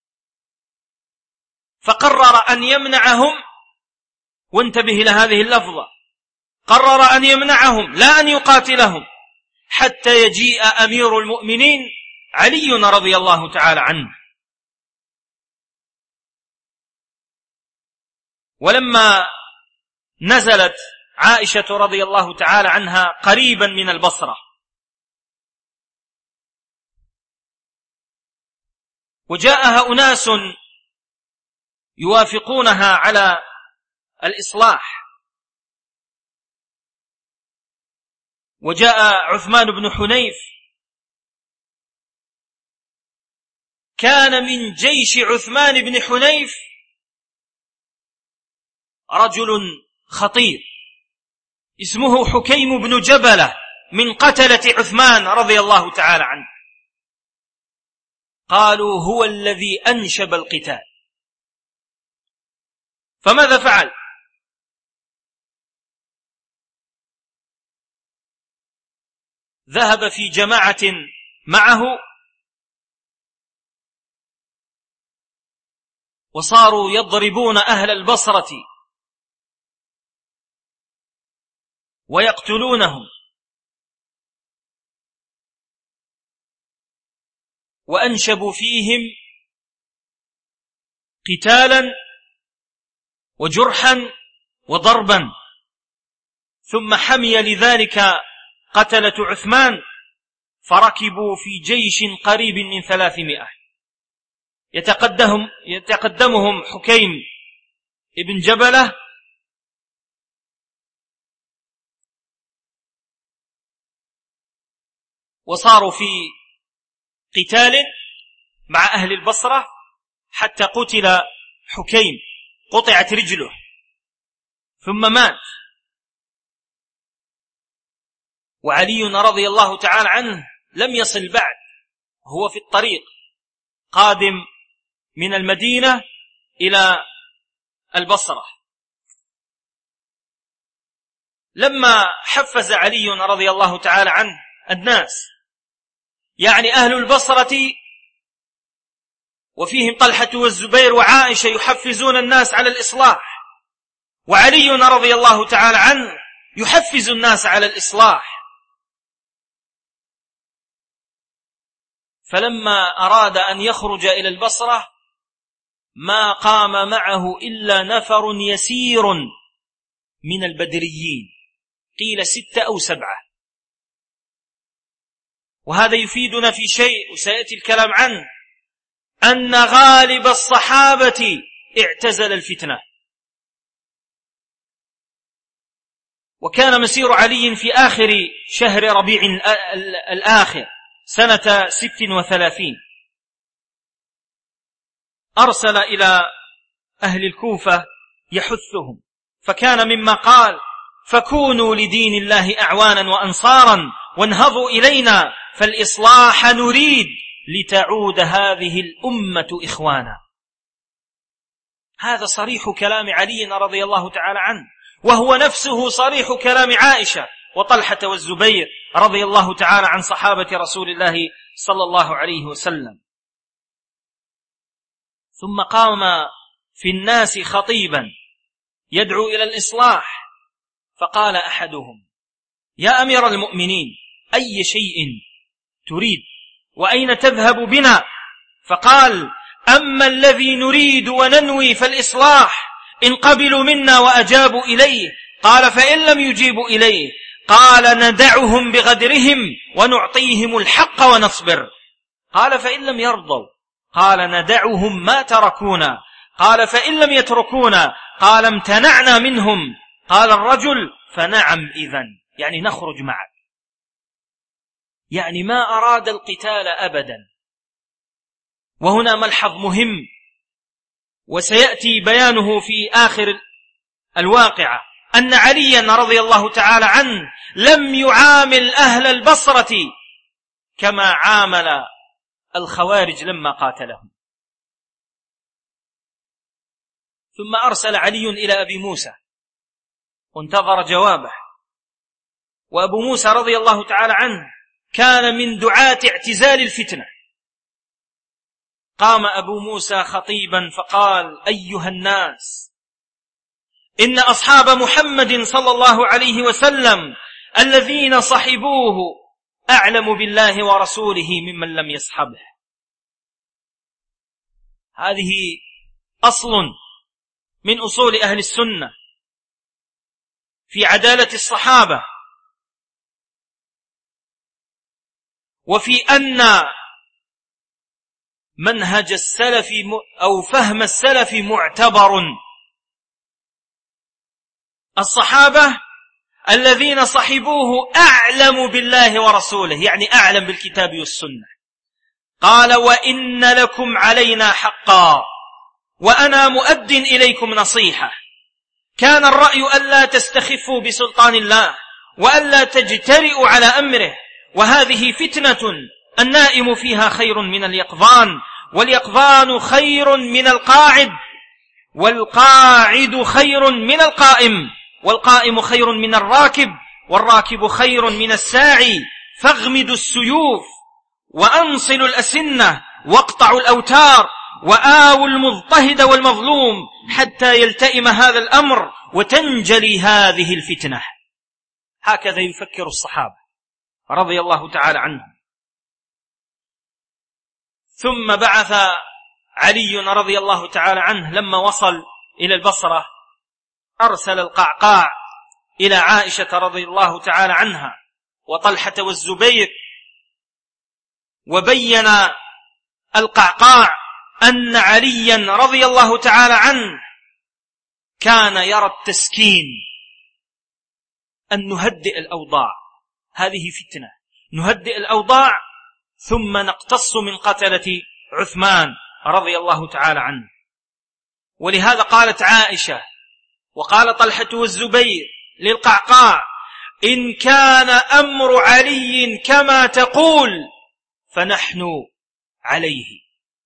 فقرر أن يمنعهم، وانتبه إلى هذه اللفظة، قرر أن يمنعهم لا أن يقاتلهم حتى يجيء أمير المؤمنين علي رضي الله تعالى عنه. ولما نزلت عائشة رضي الله تعالى عنها قريبا من البصرة، وجاءها أناس يوافقونها على الإصلاح، وجاء عثمان بن حنيف كان من جيش عثمان بن حنيف رجل خطير اسمه حكيم بن جبلة من قتلة عثمان رضي الله تعالى عنه. قالوا هو الذي أنشب القتال. فماذا فعل؟ ذهب في جماعة معه وصاروا يضربون أهل البصرة ويقتلونهم، وأنشبوا فيهم قتالا وجرحا وضربا. ثم حمي لذلك قتلة عثمان، فركبوا في جيش قريب من ثلاثمائة، يتقدمهم, يتقدمهم حكيم ابن جبلة وصاروا في قتال مع أهل البصرة حتى قتل حكيم، قطعت رجله ثم مات. وعلي رضي الله تعالى عنه لم يصل بعد، هو في الطريق قادم من المدينة إلى البصرة. لما حفز علي رضي الله تعالى عنه الناس، يعني أهل البصرة وفيهم طلحة والزبير وعائشة يحفزون الناس على الإصلاح، وعلي رضي الله تعالى عنه يحفز الناس على الإصلاح. فلما أراد أن يخرج إلى البصرة ما قام معه إلا نفر يسير من البدريين، قيل ستة أو سبعة. وهذا يفيدنا في شيء وسيأتي الكلام عنه، أن غالب الصحابة اعتزل الفتنة. وكان مسير علي في آخر شهر ربيع الآخر سنة ست وثلاثين، أرسل إلى أهل الكوفة يحثهم، فكان مما قال: فكونوا لدين الله أعوانا وأنصارا وانهضوا إلينا فالإصلاح نريد لتعود هذه الأمة إخوانا. هذا صريح كلام علي رضي الله تعالى عنه، وهو نفسه صريح كلام عائشة وطلحة والزبير رضي الله تعالى عن صحابة رسول الله صلى الله عليه وسلم. ثم قام في الناس خطيبا يدعو إلى الإصلاح، فقال أحدهم: يا أمير المؤمنين، أي شيء تريد وأين تذهب بنا؟ فقال: أما الذي نريد وننوي فالإصلاح، إن قبلوا منا وأجابوا إليه. قال: فإن لم يجيبوا إليه؟ قال: ندعهم بغدرهم ونعطيهم الحق ونصبر. قال: فإن لم يرضوا؟ قال: ندعهم ما تركونا. قال: فإن لم يتركونا؟ قال: امتنعنا منهم. قال الرجل: فنعم إذن، يعني نخرج معك. يعني ما أراد القتال أبدا. وهنا ملحظ مهم وسيأتي بيانه في آخر الواقعة، أن عليا رضي الله تعالى عنه لم يعامل أهل البصرة كما عامل الخوارج لما قاتلهم. ثم أرسل علي إلى أبي موسى وانتظر جوابه. وأبو موسى رضي الله تعالى عنه كان من دعاة اعتزال الفتنة، قام أبو موسى خطيبا فقال: أيها الناس، إن أصحاب محمد صلى الله عليه وسلم الذين صحبوه أعلم بالله ورسوله ممن لم يصحبه. هذه أصل من أصول أهل السنة في عدالة الصحابة، وفي أن منهج السلف أو فهم السلف معتبر. الصحابة الذين صحبوه أعلم بالله ورسوله، يعني أعلم بالكتاب والسنة. قال: وإن لكم علينا حقا وأنا مؤد إليكم نصيحة. كان الرأي ألا تستخفوا بسلطان الله وألا تجترئوا على أمره، وهذه فتنة النائم فيها خير من اليقظان، واليقظان خير من القاعد، والقاعد خير من القائم، والقائم خير من الراكب، والراكب خير من الساعي. فاغمدوا السيوف وأنصلوا الأسنة واقطعوا الأوتار وآووا المضطهد والمظلوم حتى يلتئم هذا الأمر وتنجلي هذه الفتنة. هكذا يفكر الصحابة رضي الله تعالى عنهم. ثم بعث علي رضي الله تعالى عنه لما وصل إلى البصرة، أرسل القعقاع إلى عائشة رضي الله تعالى عنها وطلحة والزبير، وبين القعقاع أن عليا رضي الله تعالى عنه كان يرى التسكين، أن نهدئ الأوضاع، هذه فتنة، نهدئ الأوضاع ثم نقتص من قتلة عثمان رضي الله تعالى عنه. ولهذا قالت عائشة وقال طلحة والزبير للقعقاع: إن كان أمر علي كما تقول فنحن عليه.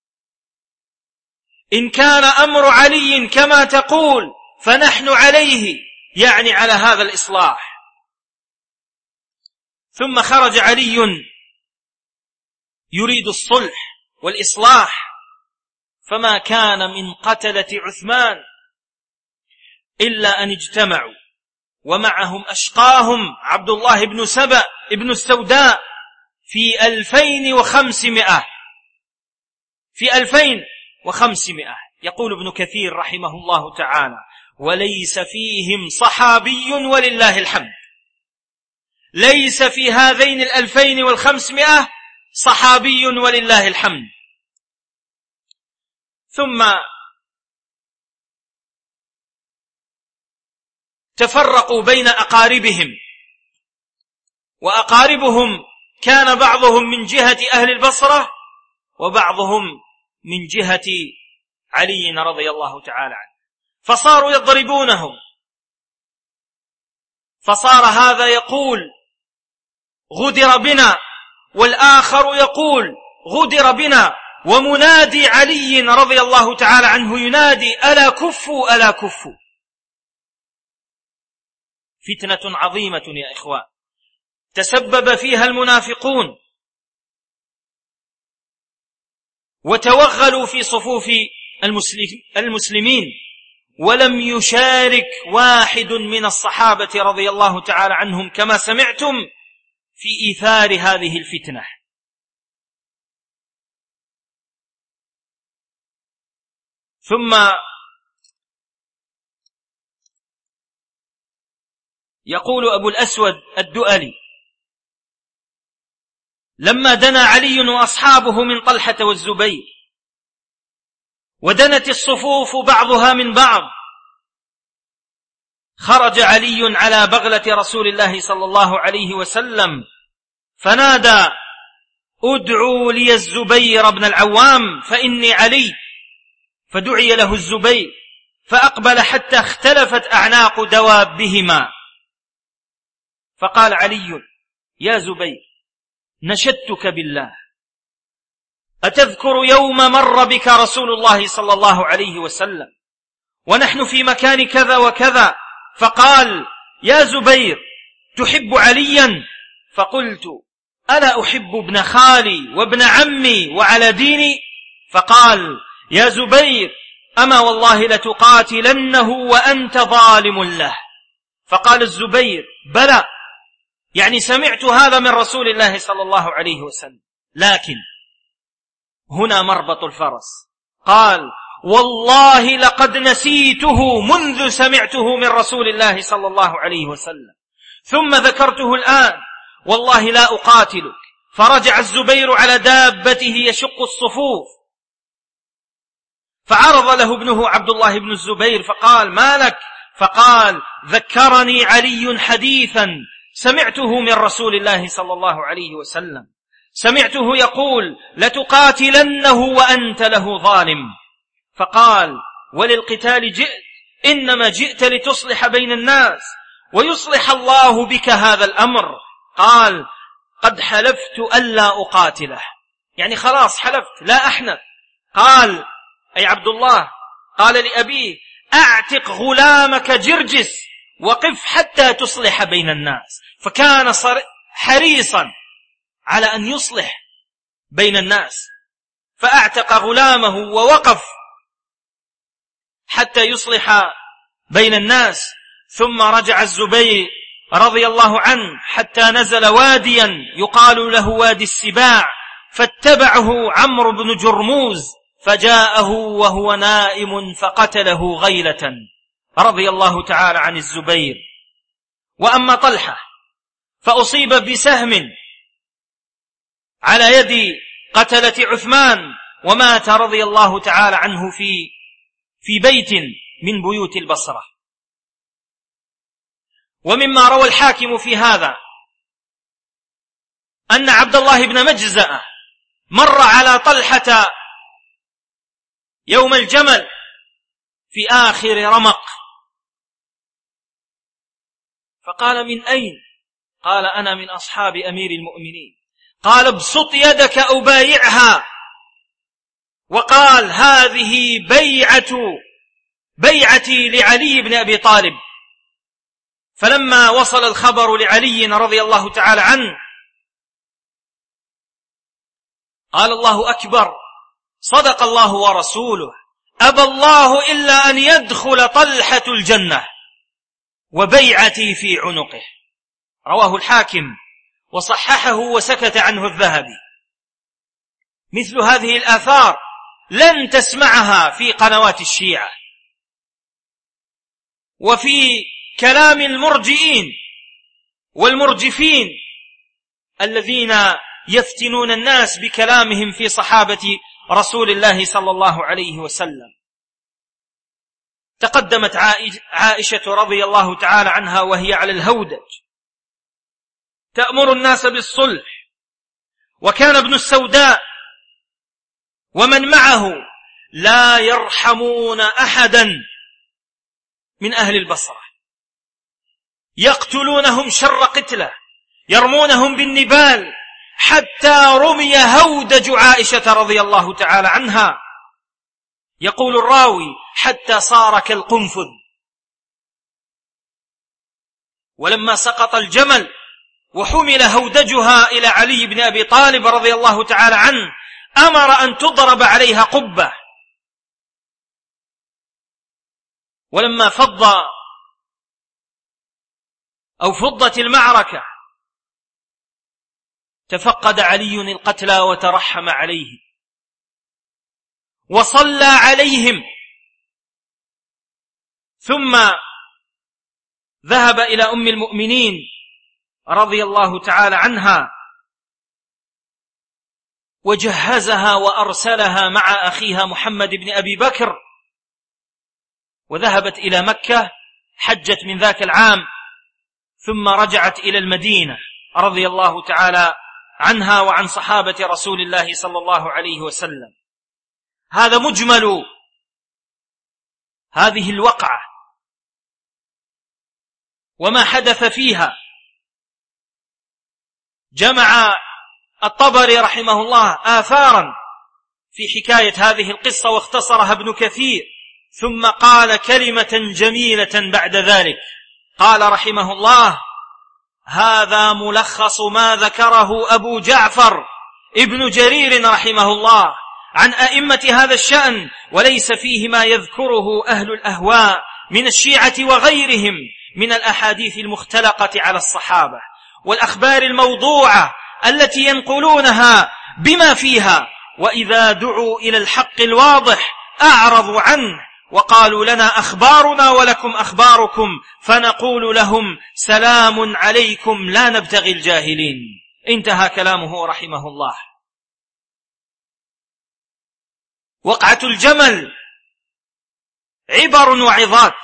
إن كان أمر علي كما تقول فنحن عليه، يعني على هذا الإصلاح. ثم خرج علي يريد الصلح والإصلاح، فما كان من قتلة عثمان إلا أن اجتمعوا، ومعهم أشقاهم عبد الله بن سبأ ابن السوداء في ألفين وخمسمائة في ألفين وخمسمائة. يقول ابن كثير رحمه الله تعالى: وليس فيهم صحابي ولله الحمد. ليس في هذين الألفين والخمسمائة صحابي ولله الحمد. ثم تفرقوا بين أقاربهم، وأقاربهم كان بعضهم من جهة أهل البصرة وبعضهم من جهة علي رضي الله تعالى عنه، فصاروا يضربونهم. فصار هذا يقول غدر بنا، والآخر يقول غدر بنا، ومنادي علي رضي الله تعالى عنه ينادي: ألا كفوا ألا كفوا. فتنة عظيمة يا إخوان تسبب فيها المنافقون وتوغلوا في صفوف المسلمين، ولم يشارك واحد من الصحابة رضي الله تعالى عنهم كما سمعتم في إيثار هذه الفتنة. ثم يقول أبو الأسود الدؤلي: لما دنا علي وأصحابه من طلحة والزبير ودنت الصفوف بعضها من بعض، خرج علي على بغلة رسول الله صلى الله عليه وسلم فنادى: ادعوا لي الزبير بن العوام فإني علي. فدعي له الزبير فأقبل حتى اختلفت أعناق دوابهما، فقال علي: يا زبير، نشدتك بالله، أتذكر يوم مر بك رسول الله صلى الله عليه وسلم ونحن في مكان كذا وكذا، فقال: يا زبير، تحب عليا؟ فقلت: ألا أحب ابن خالي وابن عمي وعلى ديني؟ فقال: يا زبير، أما والله لتقاتلنه وأنت ظالم له. فقال الزبير: بلى، يعني سمعت هذا من رسول الله صلى الله عليه وسلم، لكن هنا مربط الفرس. قال: والله لقد نسيته منذ سمعته من رسول الله صلى الله عليه وسلم، ثم ذكرته الآن، والله لا أقاتلك. فرجع الزبير على دابته يشق الصفوف، فعرض له ابنه عبد الله بن الزبير فقال: ما لك؟ فقال: ذكرني علي حديثا سمعته من رسول الله صلى الله عليه وسلم، سمعته يقول: لتقاتلنه وأنت له ظالم. فقال: وللقتال جئت؟ إنما جئت لتصلح بين الناس ويصلح الله بك هذا الأمر. قال: قد حلفت ألا أقاتله، يعني خلاص حلفت لا أحنث. قال أي عبد الله قال لأبيه: أعتق غلامك جرجس وقف حتى تصلح بين الناس. فكان حريصا على أن يصلح بين الناس، فأعتق غلامه ووقف حتى يصلح بين الناس. ثم رجع الزبير رضي الله عنه حتى نزل واديا يقال له وادي السباع، فاتبعه عمرو بن جرموز فجاءه وهو نائم فقتله غيلة، رضي الله تعالى عن الزبير. وأما طلحة فأصيب بسهم على يد قتلة عثمان ومات رضي الله تعالى عنه في في بيت من بيوت البصرة. ومما روى الحاكم في هذا أن عبد الله بن مجزأة مر على طلحة يوم الجمل في آخر رمق، فقال: من أين؟ قال: أنا من أصحاب أمير المؤمنين. قال: ابسط يدك أبايعها. وقال: هذه بيعة بيعتي لعلي بن أبي طالب. فلما وصل الخبر لعلي رضي الله تعالى عنه قال: الله أكبر، صدق الله ورسوله، أبى الله إلا أن يدخل طلحة الجنة وبيعتي في عنقه. رواه الحاكم وصححه وسكت عنه الذهبي. مثل هذه الآثار لن تسمعها في قنوات الشيعة وفي كلام المرجئين والمرجفين الذين يفتنون الناس بكلامهم في صحابة رسول الله صلى الله عليه وسلم. تقدمت عائشة رضي الله تعالى عنها وهي على الهودج تأمر الناس بالصلح، وكان ابن السوداء ومن معه لا يرحمون أحدا من أهل البصرة، يقتلونهم شر قتله، يرمونهم بالنبال، حتى رمي هودج عائشة رضي الله تعالى عنها. يقول الراوي: حتى صار كالقنفذ. ولما سقط الجمل وحمل هودجها إلى علي بن أبي طالب رضي الله تعالى عنه أمر أن تضرب عليها قبة. ولما فض أو فضت المعركة تفقد علي القتلى وترحم عليه وصلى عليهم، ثم ذهب إلى أم المؤمنين رضي الله تعالى عنها وجهزها وأرسلها مع أخيها محمد بن أبي بكر، وذهبت إلى مكة، حجت من ذاك العام، ثم رجعت إلى المدينة رضي الله تعالى عنها وعن صحابة رسول الله صلى الله عليه وسلم. هذا مجمل هذه الوقعة وما حدث فيها. جمع الطبري رحمه الله آثارا في حكاية هذه القصة واختصرها ابن كثير، ثم قال كلمة جميلة بعد ذلك. قال رحمه الله: هذا ملخص ما ذكره أبو جعفر ابن جرير رحمه الله عن أئمة هذا الشأن، وليس فيه ما يذكره أهل الأهواء من الشيعة وغيرهم من الأحاديث المختلقة على الصحابة والأخبار الموضوعة التي ينقلونها بما فيها، وإذا دعوا إلى الحق الواضح أعرضوا عنه وقالوا لنا أخبارنا ولكم أخباركم، فنقول لهم سلام عليكم لا نبتغي الجاهلين. انتهى كلامه رحمه الله. وقعة الجمل عبر وعظات،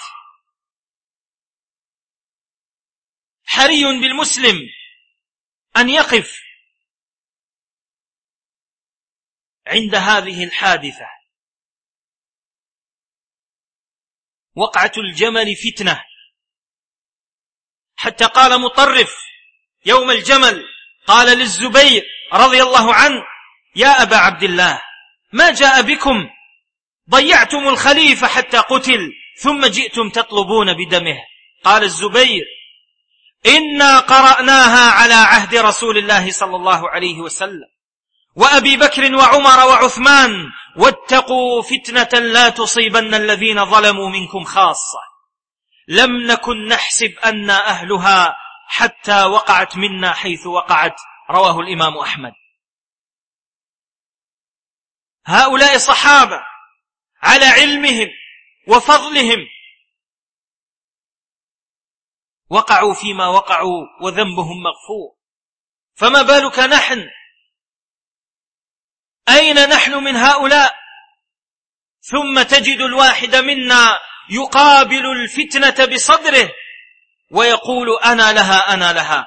حري بالمسلم أن يقف عند هذه الحادثة. وقعة الجمل فتنة، حتى قال مطرف يوم الجمل قال للزبير رضي الله عنه: يا أبا عبد الله، ما جاء بكم؟ ضيعتم الخليفة حتى قتل ثم جئتم تطلبون بدمه. قال الزبير: إنا قرأناها على عهد رسول الله صلى الله عليه وسلم وأبي بكر وعمر وعثمان، واتقوا فتنة لا تصيبن الذين ظلموا منكم خاصة، لم نكن نحسب أن أهلها حتى وقعت منا حيث وقعت. رواه الإمام أحمد. هؤلاء صحابة على علمهم وفضلهم وقعوا فيما وقعوا وذنبهم مغفور، فما بالك نحن؟ أين نحن من هؤلاء؟ ثم تجد الواحد منا يقابل الفتنة بصدره ويقول أنا لها أنا لها.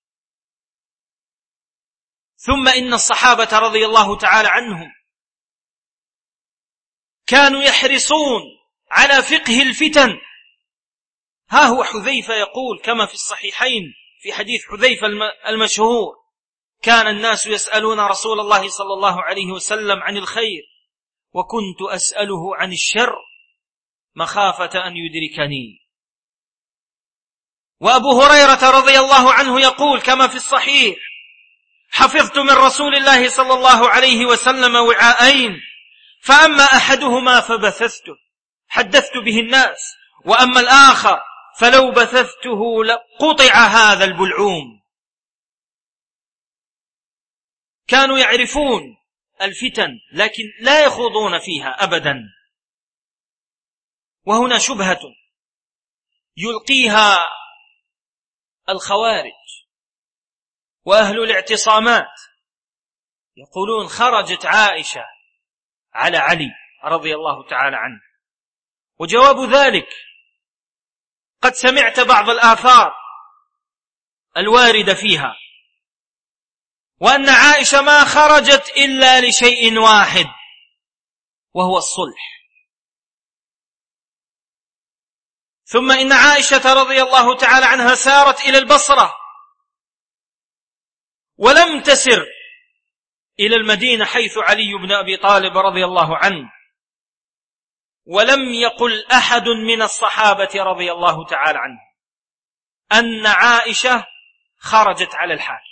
ثم إن الصحابة رضي الله تعالى عنهم كانوا يحرصون على فقه الفتن. ها هو حذيفة يقول كما في الصحيحين في حديث حذيفة المشهور: كان الناس يسألون رسول الله صلى الله عليه وسلم عن الخير وكنت أسأله عن الشر مخافة أن يدركني. وأبو هريرة رضي الله عنه يقول كما في الصحيح: حفظت من رسول الله صلى الله عليه وسلم وعاءين، فأما أحدهما فبثثته حدثت به الناس، وأما الآخر فلو بثثته لقطع هذا البلعوم. كانوا يعرفون الفتن لكن لا يخوضون فيها أبدا. وهنا شبهة يلقيها الخوارج وأهل الاعتصامات، يقولون خرجت عائشة على علي رضي الله تعالى عنه، وجواب ذلك قد سمعت بعض الآثار الواردة فيها، وأن عائشة ما خرجت إلا لشيء واحد وهو الصلح. ثم إن عائشة رضي الله تعالى عنها سارت إلى البصرة ولم تسر إلى المدينة حيث علي بن أبي طالب رضي الله عنه، ولم يقل أحد من الصحابة رضي الله تعالى عنه أن عائشة خرجت على الحاكم.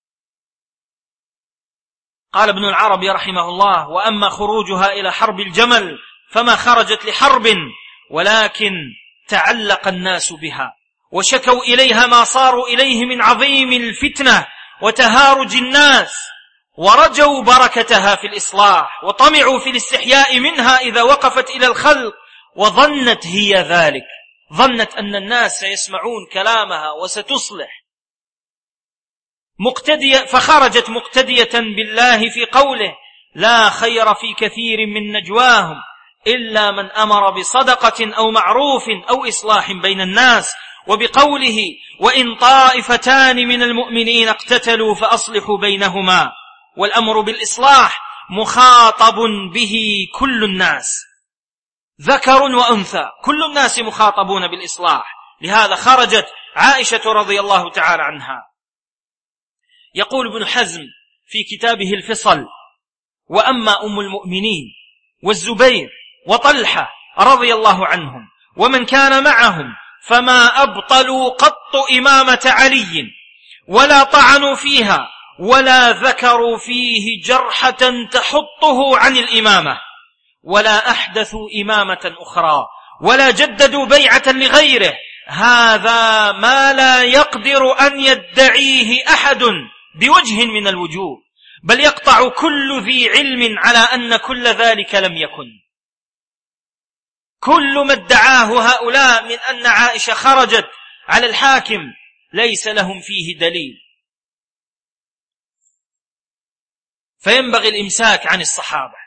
قال ابن العربي رحمه الله: وأما خروجها إلى حرب الجمل فما خرجت لحرب، ولكن تعلق الناس بها وشكوا إليها ما صاروا إليه من عظيم الفتنة وتهارج الناس، ورجوا بركتها في الإصلاح وطمعوا في الاستحياء منها إذا وقفت إلى الخلق، وظنت هي ذلك، ظنت أن الناس سيسمعون كلامها وستصلح مقتدية، فخرجت مقتدية بالله في قوله: لا خير في كثير من نجواهم إلا من أمر بصدقة أو معروف أو إصلاح بين الناس، وبقوله: وإن طائفتان من المؤمنين اقتتلوا فأصلحوا بينهما. والأمر بالإصلاح مخاطب به كل الناس، ذكر وأنثى، كل الناس مخاطبون بالإصلاح، لهذا خرجت عائشة رضي الله تعالى عنها. يقول ابن حزم في كتابه الفصل: وأما أم المؤمنين والزبير وطلحة رضي الله عنهم ومن كان معهم فما أبطلوا قط إمامة علي ولا طعنوا فيها ولا ذكروا فيه جرحة تحطه عن الإمامة، ولا أحدثوا إمامة أخرى، ولا جددوا بيعة لغيره. هذا ما لا يقدر أن يدعيه أحد بوجه من الوجوه، بل يقطع كل ذي علم على أن كل ذلك لم يكن. كل ما ادعاه هؤلاء من أن عائشة خرجت على الحاكم ليس لهم فيه دليل. فينبغي الإمساك عن الصحابة.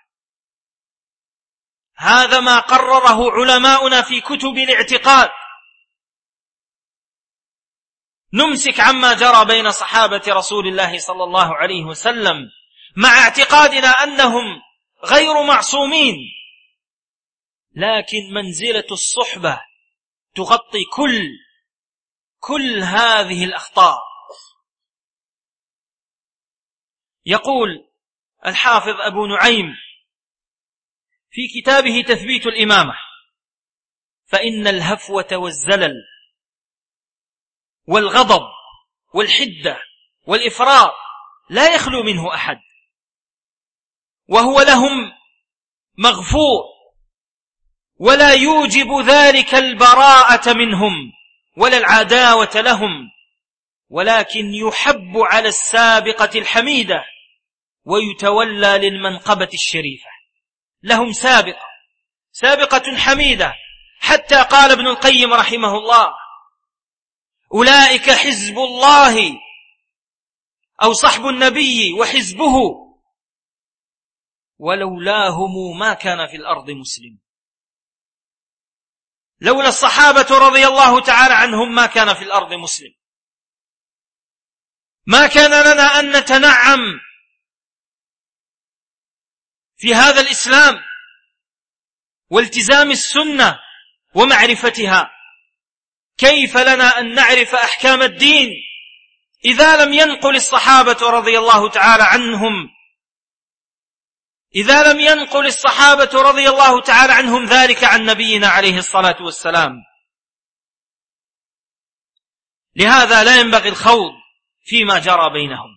هذا ما قرره علماؤنا في كتب الاعتقاد. نمسك عما جرى بين صحابة رسول الله صلى الله عليه وسلم مع اعتقادنا أنهم غير معصومين، لكن منزلة الصحبة تغطي كل كل هذه الأخطاء. يقول الحافظ أبو نعيم في كتابه تثبيت الإمامة: فإن الهفوة والزلل والغضب والحدة والإفراط لا يخلو منه أحد، وهو لهم مغفور، ولا يوجب ذلك البراءة منهم ولا العداوة لهم، ولكن يحب على السابقة الحميدة ويتولى للمنقبة الشريفة. لهم سابقة سابقة حميدة، حتى قال ابن القيم رحمه الله: أولئك حزب الله أو صحب النبي وحزبه، ولولاهم ما كان في الأرض مسلم. لولا الصحابة رضي الله تعالى عنهم ما كان في الأرض مسلم. ما كان لنا أن نتنعم في هذا الإسلام والتزام السنة ومعرفتها. كيف لنا أن نعرف أحكام الدين إذا لم ينقل الصحابة رضي الله تعالى عنهم إذا لم ينقل الصحابة رضي الله تعالى عنهم ذلك عن نبينا عليه الصلاة والسلام؟ لهذا لا ينبغي الخوض فيما جرى بينهم،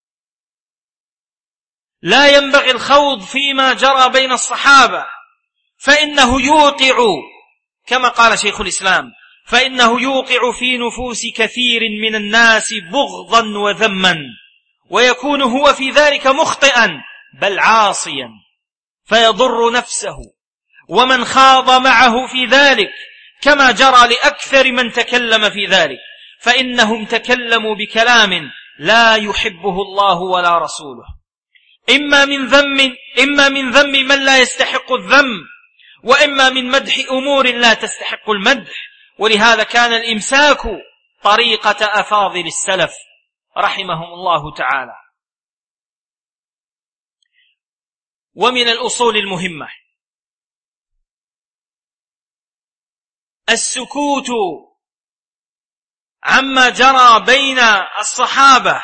لا ينبغي الخوض فيما جرى بين الصحابة، فإنه يوقع كما قال شيخ الإسلام: فإنه يوقع في نفوس كثير من الناس بغضا وذما، ويكون هو في ذلك مخطئا بل عاصيا، فيضر نفسه ومن خاض معه في ذلك، كما جرى لأكثر من تكلم في ذلك، فإنهم تكلموا بكلام لا يحبه الله ولا رسوله، إما من ذم إما من ذم من لا يستحق الذم، وإما من مدح أمور لا تستحق المدح. ولهذا كان الإمساك طريقة أفاضل السلف رحمهم الله تعالى. ومن الأصول المهمة السكوت عما جرى بين الصحابة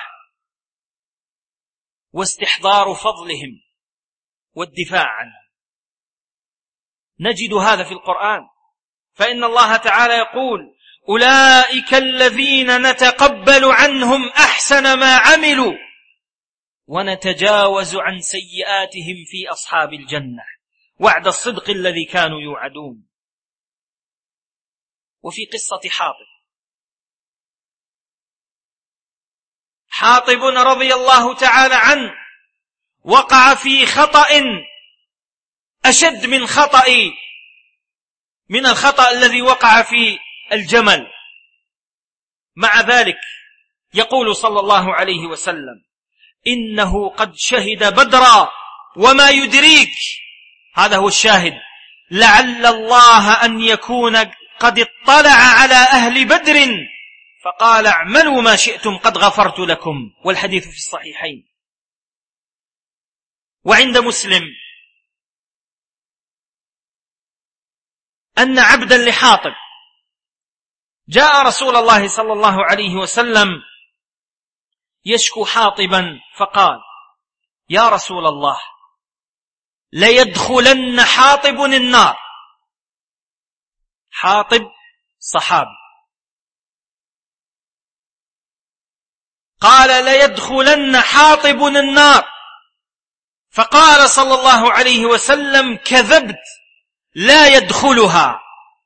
واستحضار فضلهم والدفاع عنهم. نجد هذا في القرآن، فإن الله تعالى يقول: أولئك الذين نتقبل عنهم أحسن ما عملوا ونتجاوز عن سيئاتهم في أصحاب الجنة وعد الصدق الذي كانوا يوعدون. وفي قصة حاطب حاطب رضي الله تعالى عنه وقع في خطأ أشد من خطأ من الخطأ الذي وقع في الجمل. مع ذلك يقول صلى الله عليه وسلم: إنه قد شهد بدرا وما يدريك، هذا هو الشاهد، لعل الله أن يكون قد اطلع على أهل بدر فقال: اعملوا ما شئتم قد غفرت لكم. والحديث في الصحيحين. وعند مسلم أن عبدا لحاطب جاء رسول الله صلى الله عليه وسلم يشكو حاطبا، فقال: يا رسول الله، ليدخلن حاطب النار. حاطب صحابي. قال ليدخلن حاطب النار، فقال صلى الله عليه وسلم كذبت لا يدخلها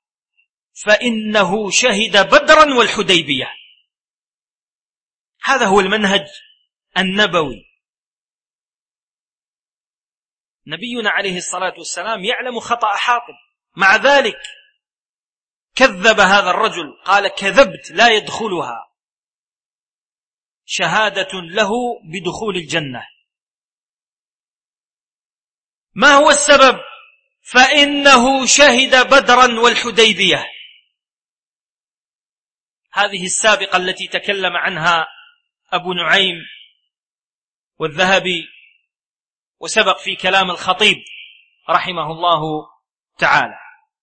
فإنه شهد بدرا والحديبية. هذا هو المنهج النبوي. نبينا عليه الصلاة والسلام يعلم خطأ حاطب، مع ذلك كذب هذا الرجل، قال كذبت لا يدخلها، شهادة له بدخول الجنة. ما هو السبب؟ فإنه شهد بدرا والحديبية. هذه السابقة التي تكلم عنها أبو نعيم والذهبي، وسبق في كلام الخطيب رحمه الله تعالى.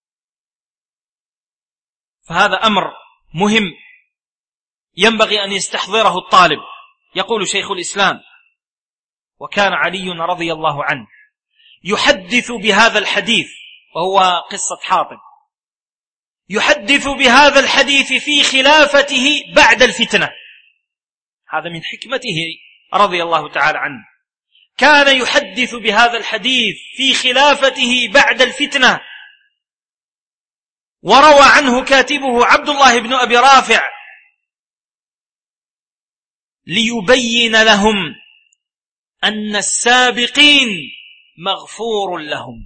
فهذا أمر مهم ينبغي أن يستحضره الطالب. يقول شيخ الإسلام: وكان علي رضي الله عنه يحدث بهذا الحديث، وهو قصة حاطب، يحدث بهذا الحديث في خلافته بعد الفتنة. هذا من حكمته رضي الله تعالى عنه، كان يحدث بهذا الحديث في خلافته بعد الفتنة. وروى عنه كاتبه عبد الله بن أبي رافع ليبين لهم أن السابقين مغفور لهم،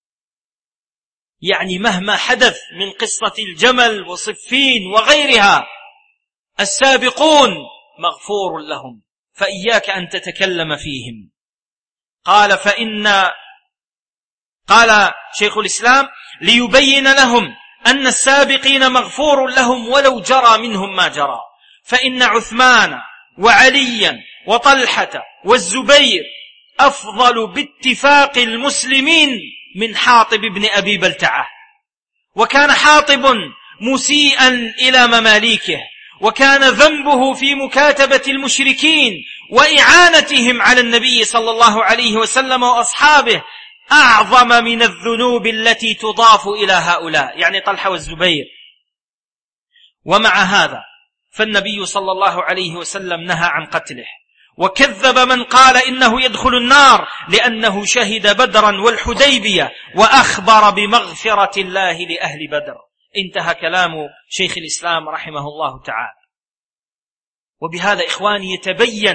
يعني مهما حدث من قصة الجمل وصفين وغيرها السابقون مغفور لهم، فإياك أن تتكلم فيهم. قال فإن قال شيخ الإسلام ليبين لهم أن السابقين مغفور لهم ولو جرى منهم ما جرى، فإن عثمان وعليا وطلحة والزبير أفضل باتفاق المسلمين من حاطب بن أبي بلتعة، وكان حاطب مسيئا إلى مماليكه، وكان ذنبه في مكاتبة المشركين وإعانتهم على النبي صلى الله عليه وسلم وأصحابه أعظم من الذنوب التي تضاف إلى هؤلاء، يعني طلحة والزبير. ومع هذا فالنبي صلى الله عليه وسلم نهى عن قتله، وكذب من قال إنه يدخل النار لأنه شهد بدرا والحديبية، وأخبر بمغفرة الله لأهل بدر. انتهى كلام شيخ الإسلام رحمه الله تعالى. وبهذا إخواني يتبين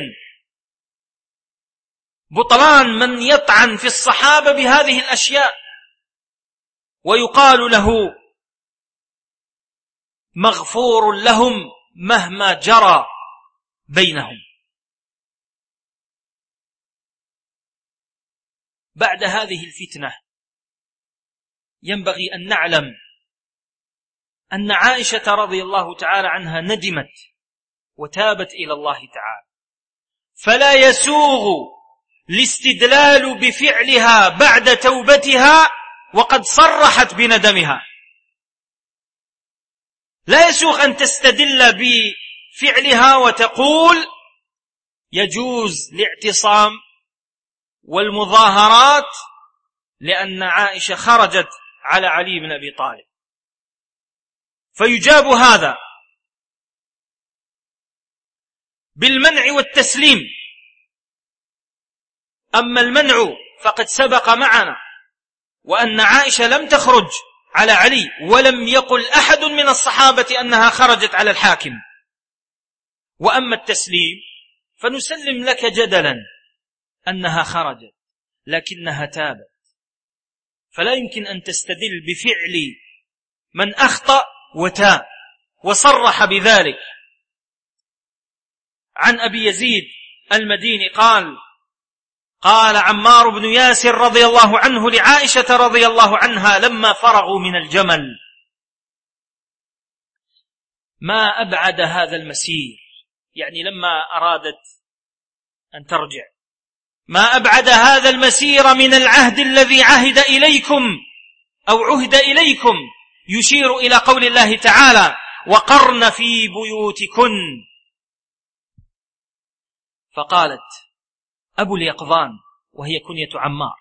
بطلان من يطعن في الصحابة بهذه الأشياء، ويقال له مغفور لهم مهما جرى بينهم. بعد هذه الفتنة ينبغي أن نعلم أن عائشة رضي الله تعالى عنها ندمت وتابت إلى الله تعالى، فلا يسوغ الاستدلال بفعلها بعد توبتها وقد صرحت بندمها. لا يسوغ أن تستدل بفعلها وتقول يجوز الاعتصام والمظاهرات لأن عائشة خرجت على علي بن أبي طالب، فيجاب هذا بالمنع والتسليم. أما المنع فقد سبق معنا، وأن عائشة لم تخرج على علي، ولم يقل أحد من الصحابة أنها خرجت على الحاكم. وأما التسليم فنسلم لك جدلا أنها خرجت لكنها تابت، فلا يمكن أن تستدل بفعل من أخطأ وتاب وصرح بذلك. عن أبي يزيد المديني قال قال عمار بن ياسر رضي الله عنه لعائشة رضي الله عنها لما فرغوا من الجمل: ما أبعد هذا المسير، يعني لما أرادت أن ترجع، ما أبعد هذا المسير من العهد الذي عهد إليكم أو عهد إليكم، يشير إلى قول الله تعالى: وقرن في بيوتكن. فقالت أبو اليقظان، وهي كنية عمار،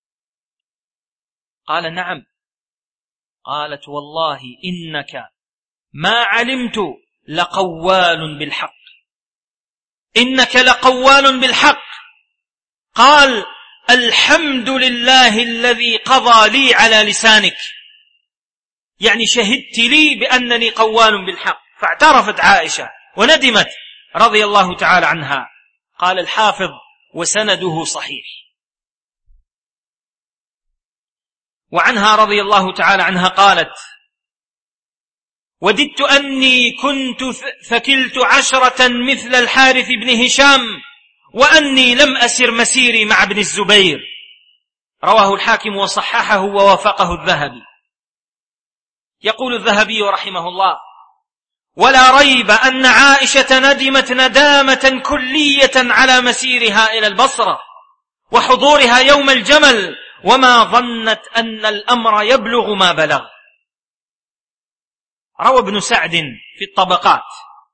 قال: نعم. قالت: والله إنك ما علمت لقوال بالحق، إنك لقوال بالحق. قال: الحمد لله الذي قضى لي على لسانك، يعني شهدت لي بأنني قوال بالحق. فاعترفت عائشة وندمت رضي الله تعالى عنها. قال الحافظ: وسنده صحيح. وعنها رضي الله تعالى عنها قالت: وددت أني كنت ثكلت عشرة مثل الحارث بن هشام وأني لم أسر مسيري مع ابن الزبير. رواه الحاكم وصححه ووافقه الذهبي. يقول الذهبي رحمه الله: ولا ريب أن عائشة ندمت ندامة كلية على مسيرها إلى البصرة وحضورها يوم الجمل، وما ظنت أن الأمر يبلغ ما بلغ. روى ابن سعد في الطبقات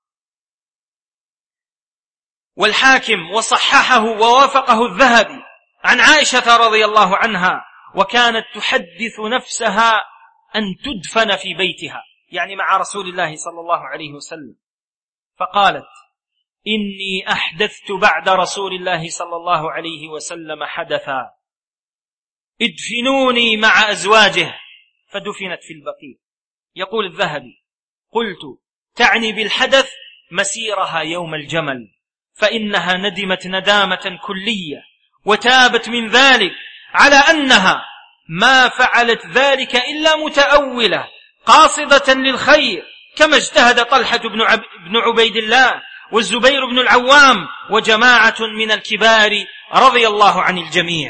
والحاكم وصححه ووافقه الذهبي عن عائشة رضي الله عنها: وكانت تحدث نفسها أن تدفن في بيتها، يعني مع رسول الله صلى الله عليه وسلم، فقالت: إني أحدثت بعد رسول الله صلى الله عليه وسلم حدثا، ادفنوني مع أزواجه، فدفنت في البقيع. يقول الذهبي: قلت: تعني بالحدث مسيرها يوم الجمل، فإنها ندمت ندامة كلية وتابت من ذلك على أنها ما فعلت ذلك إلا متأولة قاصدة للخير، كما اجتهد طلحة بن, عب... بن عبيد الله والزبير بن العوام وجماعة من الكبار رضي الله عن الجميع.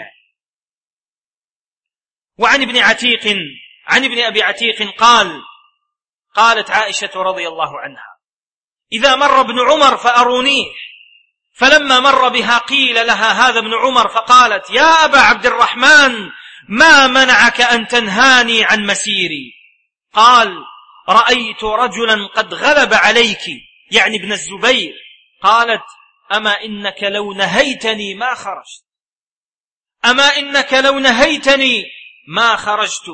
وعن ابن عتيق عن ابن أبي عتيق قال: قالت عائشة رضي الله عنها: إذا مر ابن عمر فأرونيه، فلما مر بها قيل لها: هذا ابن عمر، فقالت: يا أبا عبد الرحمن، ما منعك أن تنهاني عن مسيري؟ قال: رأيت رجلا قد غلب عليك، يعني ابن الزبير. قالت: أما إنك لو نهيتني ما خرجت، أما إنك لو نهيتني ما خرجت.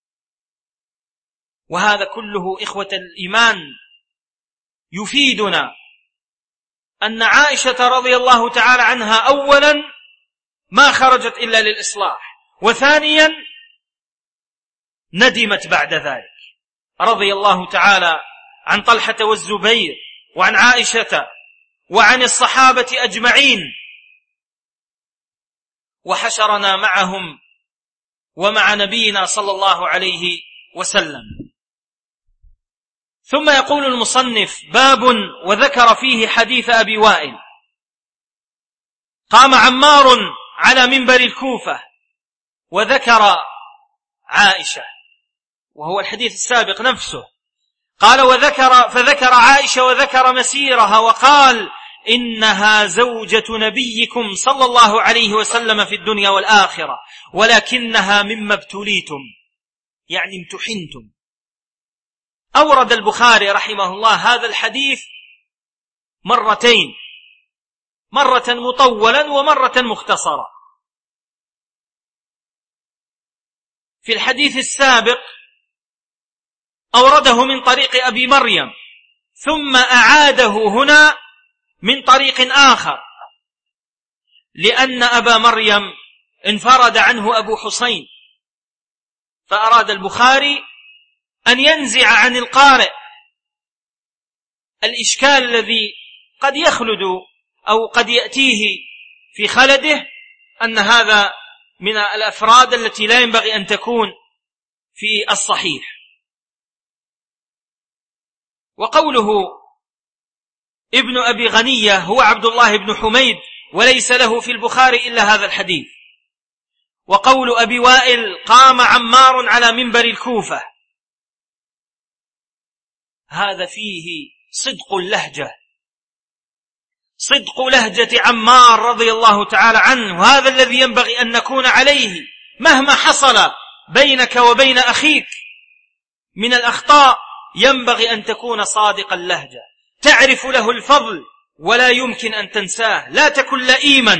وهذا كله إخوة الإيمان يفيدنا أن عائشة رضي الله تعالى عنها أولا ما خرجت إلا للإصلاح، وثانيا ندمت بعد ذلك. رضي الله تعالى عن طلحة والزبير وعن عائشة وعن الصحابة أجمعين، وحشرنا معهم ومع نبينا صلى الله عليه وسلم. ثم يقول المصنف: باب وذكر فيه حديث أبي وائل. قام عمار على منبر الكوفة وذكر عائشة، وهو الحديث السابق نفسه. قال: وذكر فذكر عائشة وذكر مسيرها، وقال: إنها زوجة نبيكم صلى الله عليه وسلم في الدنيا والآخرة، ولكنها مما ابتليتم، يعني امتحنتم. أورد البخاري رحمه الله هذا الحديث مرتين، مرة مطولا ومرة مختصرة. في الحديث السابق أورده من طريق أبي مريم، ثم أعاده هنا من طريق آخر، لأن أبا مريم انفرد عنه أبو حسين، فأراد البخاري أن ينزع عن القارئ الإشكال الذي قد يخلد أو قد يأتيه في خلده، أن هذا من الأفراد التي لا ينبغي أن تكون في الصحيح. وقوله ابن أبي غنية هو عبد الله بن حميد، وليس له في البخاري إلا هذا الحديث. وقول أبي وائل: قام عمار على منبر الكوفة، هذا فيه صدق اللهجة، صدق لهجة عمار رضي الله تعالى عنه، وهذا الذي ينبغي أن نكون عليه مهما حصل بينك وبين أخيك من الأخطاء. ينبغي أن تكون صادق اللهجة، تعرف له الفضل ولا يمكن أن تنساه، لا تكن لئيما،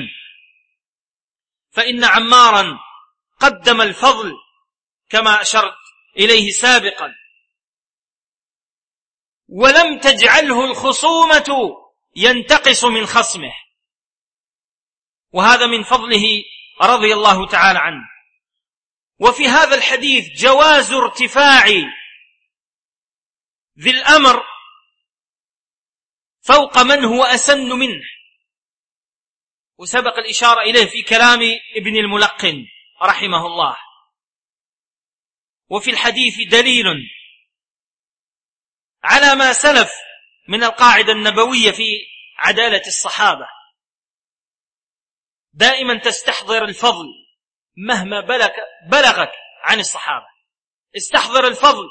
فإن عمارا قدم الفضل كما أشرت إليه سابقا، ولم تجعله الخصومة ينتقص من خصمه، وهذا من فضله رضي الله تعالى عنه. وفي هذا الحديث جواز ارتفاع ذي الأمر فوق من هو أسن منه، وسبق الإشارة إليه في كلام ابن الملقن رحمه الله. وفي الحديث دليل على ما سلف من القاعدة النبوية في عدالة الصحابة، دائما تستحضر الفضل مهما بلغك عن الصحابة، استحضر الفضل.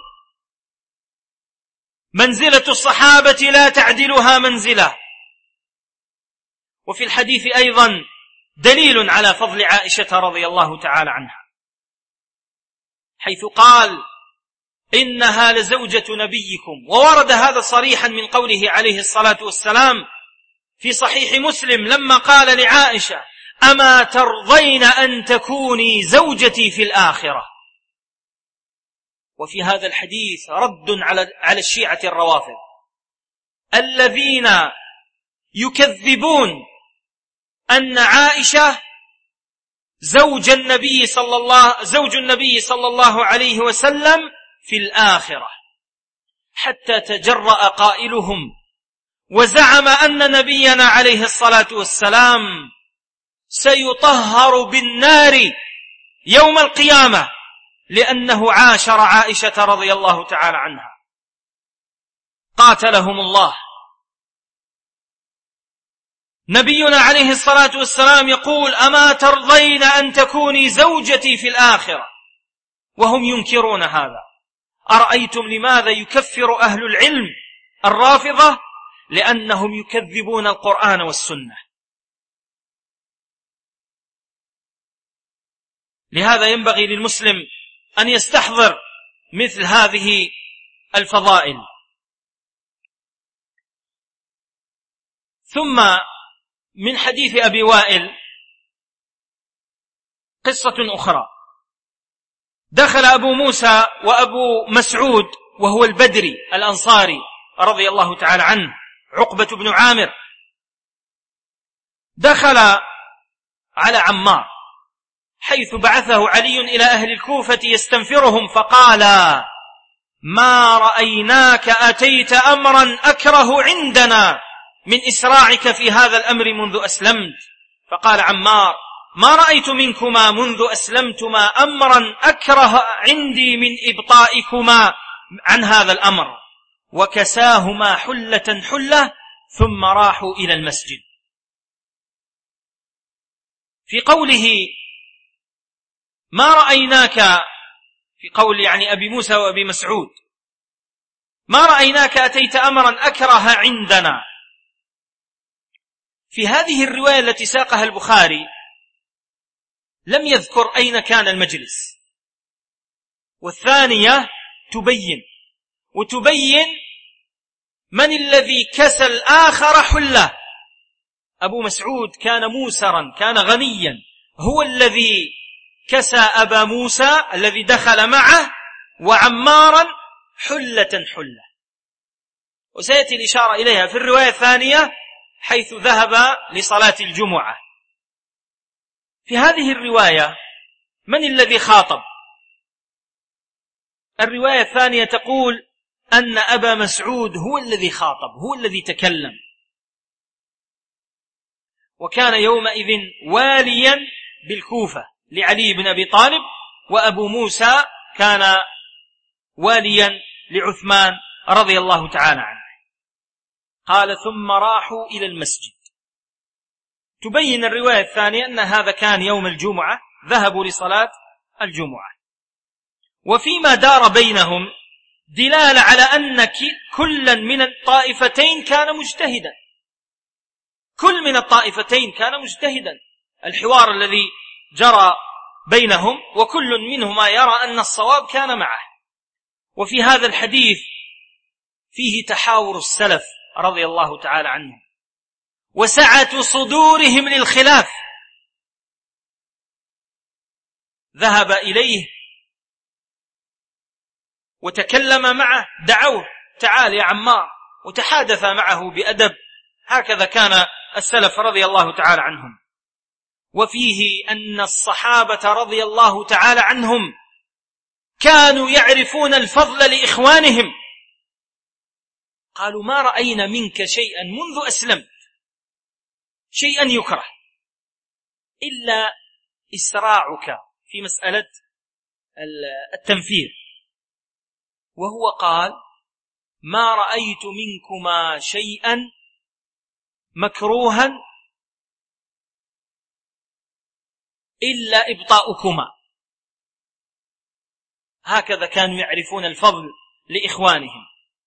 منزلة الصحابة لا تعدلها منزلة. وفي الحديث أيضا دليل على فضل عائشة رضي الله تعالى عنها، حيث قال إنها لزوجة نبيكم، وورد هذا صريحا من قوله عليه الصلاة والسلام في صحيح مسلم لما قال لعائشة أما ترضين أن تكوني زوجتي في الآخرة. وفي هذا الحديث رد على على الشيعة الروافض الذين يكذبون أن عائشة زوج النبي صلى الله زوج النبي صلى الله عليه وسلم في الآخرة، حتى تجرأ قائلهم وزعم أن نبينا عليه الصلاة والسلام سيطهر بالنار يوم القيامة لأنه عاشر عائشة رضي الله تعالى عنها. قاتلهم الله. نبينا عليه الصلاة والسلام يقول أما ترضين أن تكوني زوجتي في الآخرة، وهم ينكرون هذا. أرأيتم لماذا يكفر أهل العلم الرافضة؟ لأنهم يكذبون القرآن والسنة. لهذا ينبغي للمسلم أن يستحضر مثل هذه الفضائل. ثم من حديث أبي وائل قصة أخرى. دخل أبو موسى وأبو مسعود وهو البدري الأنصاري رضي الله تعالى عنه عقبة بن عامر، دخل على عمار حيث بعثه علي إلى أهل الكوفة يستنفرهم، فقال ما رأيناك أتيت أمرا أكره عندنا من إسراعك في هذا الأمر منذ أسلمت. فقال عمار ما رأيت منكما منذ أسلمتما أمرا أكره عندي من إبطائكما عن هذا الأمر. وكساهما حلة حلة ثم راحوا إلى المسجد. في قوله ما رأيناك، في قول يعني أبي موسى وأبي مسعود ما رأيناك أتيت أمرا أكره عندنا، في هذه الرواية التي ساقها البخاري لم يذكر أين كان المجلس، والثانية تبين وتبين من الذي كسى الآخر حلة. أبو مسعود كان موسرا، كان غنيا، هو الذي كسى أبا موسى الذي دخل معه وعمارا حلة حلة. وسيأتي الإشارة إليها في الرواية الثانية حيث ذهب لصلاة الجمعة. في هذه الرواية من الذي خاطب؟ الرواية الثانية تقول أن أبا مسعود هو الذي خاطب، هو الذي تكلم، وكان يومئذ واليا بالكوفة لعلي بن أبي طالب، وأبو موسى كان واليا لعثمان رضي الله تعالى عنه. قال ثم راحوا إلى المسجد. تبين الرواية الثانية أن هذا كان يوم الجمعة، ذهبوا لصلاة الجمعة. وفيما دار بينهم دلالة على أن كلا من الطائفتين كان مجتهدا، كل من الطائفتين كان مجتهدا. الحوار الذي جرى بينهم وكل منهما يرى أن الصواب كان معه. وفي هذا الحديث فيه تحاور السلف رضي الله تعالى عنهم وسعة صدورهم للخلاف. ذهب إليه وتكلم معه، دعوه تعال يا عمار، وتحادث معه بأدب هكذا كان السلف رضي الله تعالى عنهم. وفيه أن الصحابة رضي الله تعالى عنهم كانوا يعرفون الفضل لإخوانهم. قالوا ما رأينا منك شيئا منذ أسلمت، شيئا يكره، إلا إسراعك في مسألة التنفير. وهو قال ما رأيت منكما شيئا مكروها إلا إبطاؤكما. هكذا كانوا يعرفون الفضل لإخوانهم.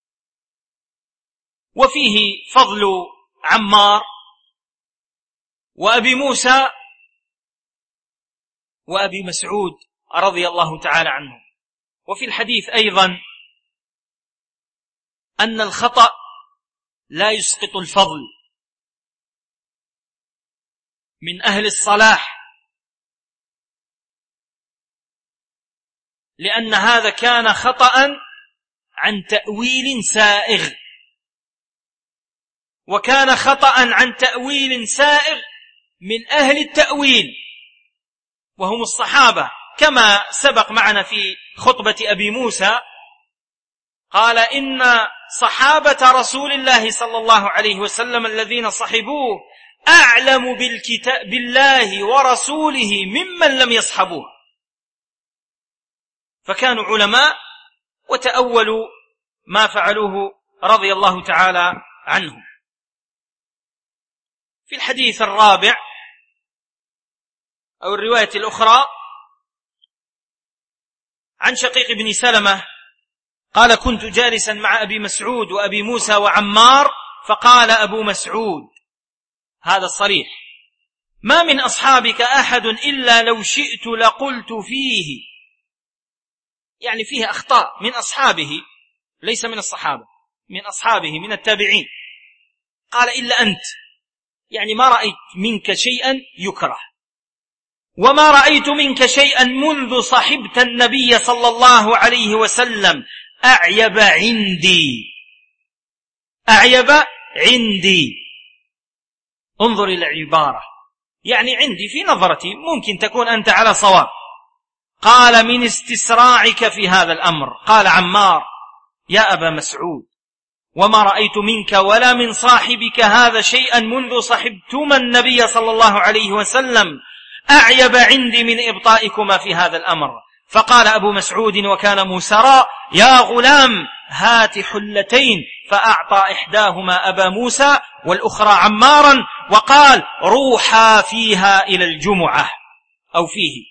وفيه فضل عمار وأبي موسى وأبي مسعود رضي الله تعالى عنهم. وفي الحديث أيضا أن الخطأ لا يسقط الفضل من أهل الصلاح، لأن هذا كان خطأ عن تأويل سائغ، وكان خطأ عن تأويل سائغ من أهل التأويل وهم الصحابة، كما سبق معنا في خطبة أبي موسى قال إن صحابة رسول الله صلى الله عليه وسلم الذين صحبوه أعلم بالكتاب بالله ورسوله ممن لم يصحبوه، فكانوا علماء وتأولوا ما فعلوه رضي الله تعالى عنهم. في الحديث الرابع أو الرواية الأخرى عن شقيق بن سلمة قال كنت جالسا مع أبي مسعود وأبي موسى وعمار، فقال أبو مسعود، هذا الصريح، ما من أصحابك أحد إلا لو شئت لقلت فيه، يعني فيه أخطاء من أصحابه ليس من الصحابة، من أصحابه من التابعين، قال إلا أنت، يعني ما رأيت منك شيئا يكره، وما رأيت منك شيئا منذ صحبت النبي صلى الله عليه وسلم أعيب عندي، أعيب عندي. انظر إلى العبارة، يعني عندي في نظرتي ممكن تكون أنت على صواب. قال من استسراعك في هذا الأمر. قال عمار يا أبا مسعود وما رأيت منك ولا من صاحبك هذا شيئا منذ صحبتما النبي صلى الله عليه وسلم أعيب عندي من إبطائكما في هذا الأمر. فقال أبو مسعود وكان موسرا يا غلام هات حلتين، فأعطى إحداهما أبا موسى والأخرى عمارا، وقال روحا فيها إلى الجمعة أو فيه.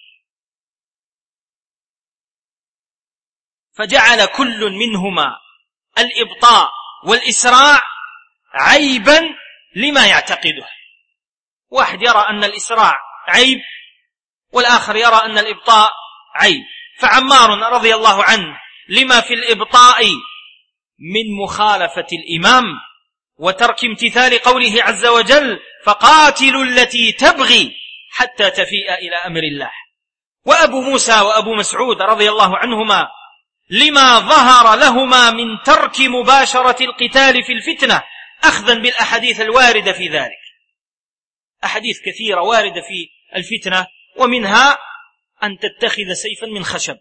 فجعل كل منهما الإبطاء والإسراع عيبا لما يعتقده. واحد يرى أن الإسراع عيب والآخر يرى أن الإبطاء عيب. فعمار رضي الله عنه لما في الإبطاء من مخالفة الإمام وترك امتثال قوله عز وجل فقاتلوا التي تبغي حتى تفيء إلى أمر الله. وأبو موسى وأبو مسعود رضي الله عنهما لما ظهر لهما من ترك مباشرة القتال في الفتنة أخذا بالأحاديث الواردة في ذلك. أحاديث كثيرة واردة في الفتنة، ومنها أن تتخذ سيفا من خشب.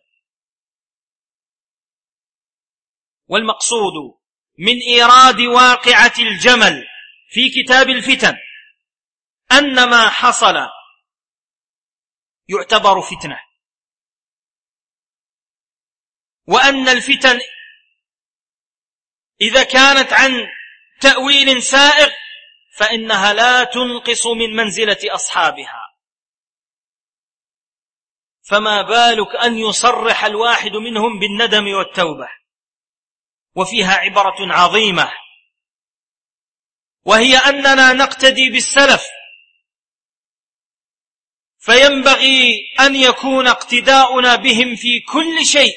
والمقصود من إيراد واقعة الجمل في كتاب الفتن أن ما حصل يعتبر فتنة، وأن الفتن إذا كانت عن تأويل سائغ فإنها لا تنقص من منزلة أصحابها، فما بالك أن يصرح الواحد منهم بالندم والتوبة. وفيها عبرة عظيمة، وهي أننا نقتدي بالسلف، فينبغي أن يكون اقتداؤنا بهم في كل شيء.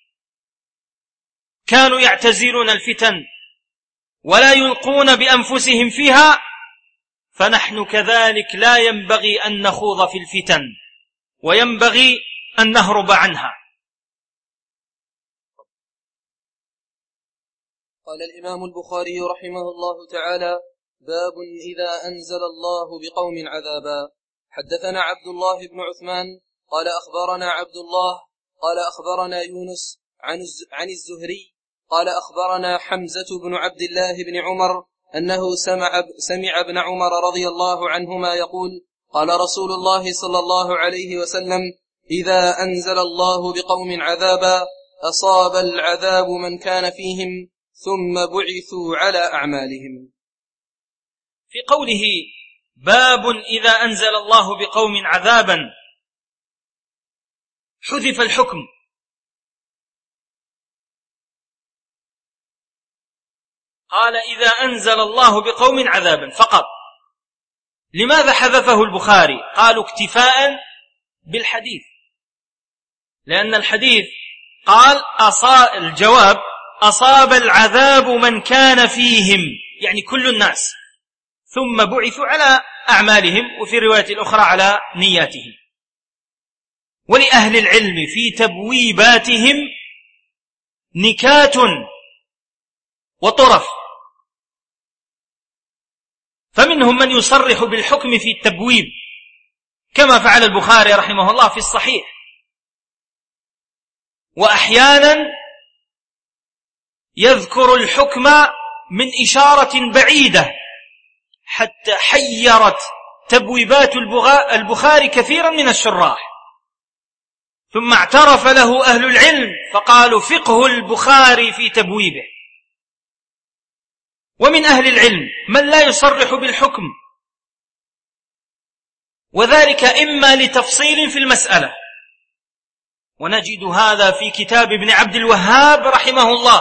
كانوا يعتزلون الفتن ولا يلقون بأنفسهم فيها، فنحن كذلك لا ينبغي أن نخوض في الفتن، وينبغي أن نهرب عنها. قال الإمام البخاري رحمه الله تعالى باب إذا أنزل الله بقوم عذابا. حدثنا عبد الله بن عثمان قال أخبرنا عبد الله قال أخبرنا يونس عن الزهري قال أخبرنا حمزة بن عبد الله بن عمر أنه سمع, سمع ابن عمر رضي الله عنهما يقول قال رسول الله صلى الله عليه وسلم إذا أنزل الله بقوم عذابا أصاب العذاب من كان فيهم ثم بعثوا على أعمالهم. في قوله باب إذا أنزل الله بقوم عذابا حذف الحكم، قال إذا أنزل الله بقوم عذابا فقط. لماذا حذفه البخاري؟ قالوا اكتفاء بالحديث، لأن الحديث قال أصاب الجواب أصاب العذاب من كان فيهم، يعني كل الناس، ثم بعثوا على أعمالهم، وفي الرواية الأخرى على نياتهم. ولأهل العلم في تبويباتهم نكات وطرف، فمنهم من يصرح بالحكم في التبويب كما فعل البخاري رحمه الله في الصحيح، وأحيانا يذكر الحكم من إشارة بعيدة حتى حيرت تبويبات البخاري كثيرا من الشراح، ثم اعترف له أهل العلم فقالوا فقه البخاري في تبويبه. ومن أهل العلم من لا يصرح بالحكم، وذلك إما لتفصيل في المسألة، ونجد هذا في كتاب ابن عبد الوهاب رحمه الله،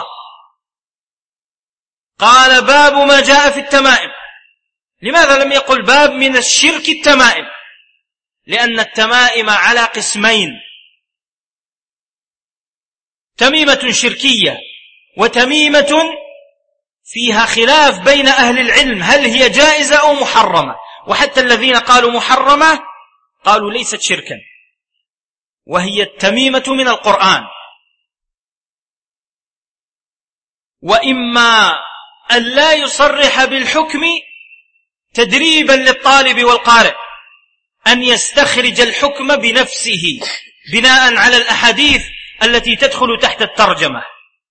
قال باب ما جاء في التمائم. لماذا لم يقل باب من الشرك التمائم؟ لأن التمائم على قسمين: تميمة شركية وتميمة فيها خلاف بين أهل العلم هل هي جائزة أو محرمة، وحتى الذين قالوا محرمة قالوا ليست شركا، وهي التميمة من القرآن. وإما أن لا يصرح بالحكم تدريبا للطالب والقارئ أن يستخرج الحكم بنفسه بناء على الأحاديث التي تدخل تحت الترجمة.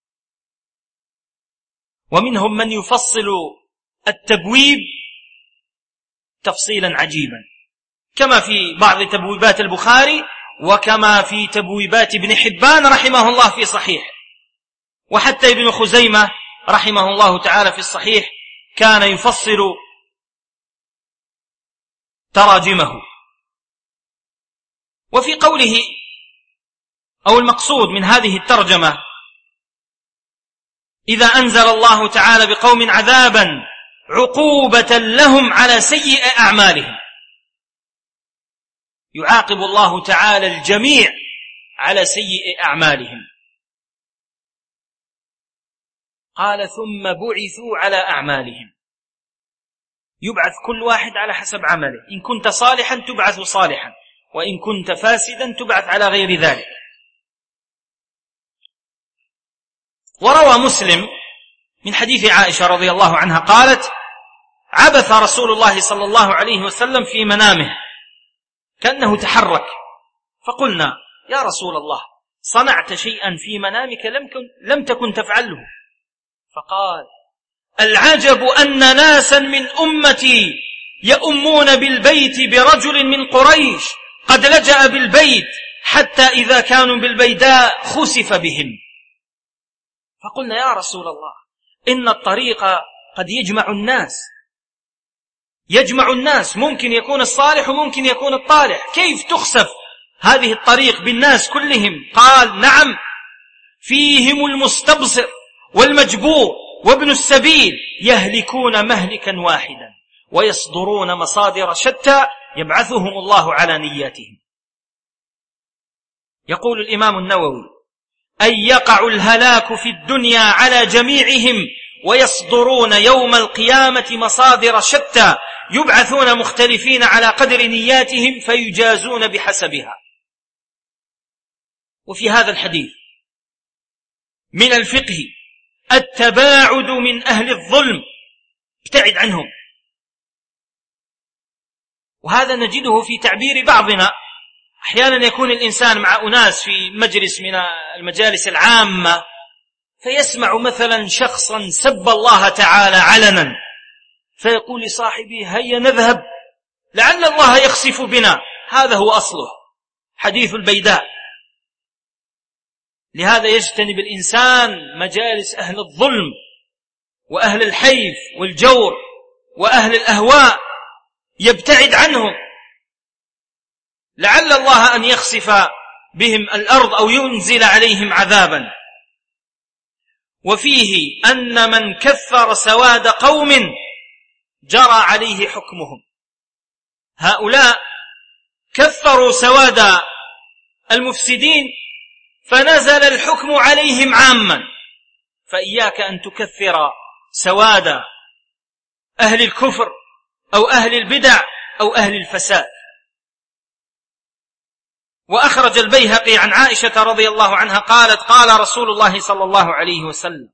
ومنهم من يفصل التبويب تفصيلا عجيبا، كما في بعض تبويبات البخاري، وكما في تبويبات ابن حبان رحمه الله في صحيح، وحتى ابن خزيمة رحمه الله تعالى في الصحيح كان يفصل تراجمه. وفي قوله أو المقصود من هذه الترجمة إذا أنزل الله تعالى بقوم عذابا عقوبة لهم على سيء أعمالهم، يعاقب الله تعالى الجميع على سيء أعمالهم. قال ثم بعثوا على أعمالهم، يبعث كل واحد على حسب عمله، إن كنت صالحا تبعث صالحا، وإن كنت فاسدا تبعث على غير ذلك. وروى مسلم من حديث عائشة رضي الله عنها قالت عبث رسول الله صلى الله عليه وسلم في منامه كأنه تحرك، فقلنا يا رسول الله صنعت شيئا في منامك لم, لم تكن تفعله؟ فقال العجب أن ناسا من أمتي يؤمون بالبيت برجل من قريش قد لجأ بالبيت حتى إذا كانوا بالبيداء خسف بهم. فقلنا يا رسول الله إن الطريق قد يجمع الناس يجمع الناس ممكن يكون الصالح وممكن يكون الطالح، كيف تخسف هذه الطريق بالناس كلهم؟ قال نعم، فيهم المستبصر والمجبور وابن السبيل يهلكون مهلكا واحدا ويصدرون مصادر شتى يبعثهم الله على نياتهم. يقول الإمام النووي أن يقع الهلاك في الدنيا على جميعهم ويصدرون يوم القيامة مصادر شتى يبعثون مختلفين على قدر نياتهم فيجازون بحسبها. وفي هذا الحديث من الفقه التباعد من أهل الظلم، ابتعد عنهم، وهذا نجده في تعبير بعضنا. أحيانا يكون الإنسان مع أناس في مجلس من المجالس العامة فيسمع مثلا شخصا سب الله تعالى علنا، فيقول لصاحبه هيا نذهب لعل الله يخسف بنا. هذا هو أصله، حديث البيداء. لهذا يجتنب الإنسان مجالس أهل الظلم وأهل الحيف والجور وأهل الأهواء، يبتعد عنهم لعل الله أن يخسف بهم الأرض أو ينزل عليهم عذابا. وفيه أن من كثر سواد قوم جرى عليه حكمهم. هؤلاء كثروا سواد المفسدين فنزل الحكم عليهم عاما، فإياك أن تكثر سواد أهل الكفر أو أهل البدع أو أهل الفساد. وأخرج البيهقي عن عائشة رضي الله عنها قالت قال رسول الله صلى الله عليه وسلم: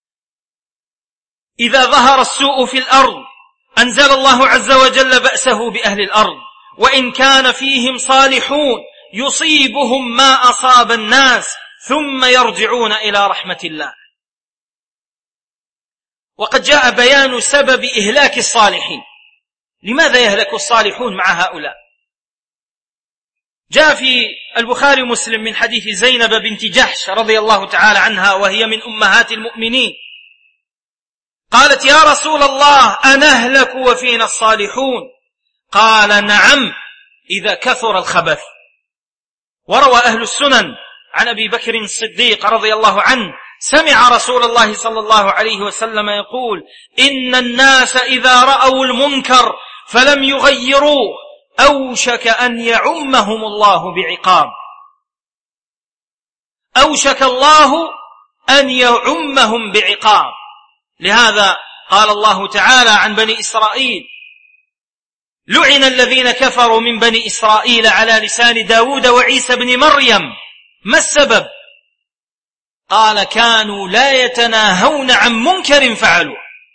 إذا ظهر السوء في الأرض أنزل الله عز وجل بأسه بأهل الأرض، وإن كان فيهم صالحون يصيبهم ما أصاب الناس ثم يرجعون إلى رحمة الله. وقد جاء بيان سبب إهلاك الصالحين. لماذا يهلك الصالحون مع هؤلاء؟ جاء في البخاري ومسلم من حديث زينب بنت جحش رضي الله تعالى عنها، وهي من أمهات المؤمنين، قالت: يا رسول الله أنهلك وفينا الصالحون؟ قال: نعم، إذا كثر الخبث. وروى أهل السنن عن أبي بكر الصديق رضي الله عنه سمع رسول الله صلى الله عليه وسلم يقول: إن الناس إذا رأوا المنكر فلم يغيروه أوشك أن يعمهم الله بعقاب. أوشك الله أن يعمهم بعقاب. لهذا قال الله تعالى عن بني إسرائيل: لعن الذين كفروا من بني إسرائيل على لسان داود وعيسى بن مريم. ما السبب؟ قال: كانوا لا يتناهون عن منكر فعلوه.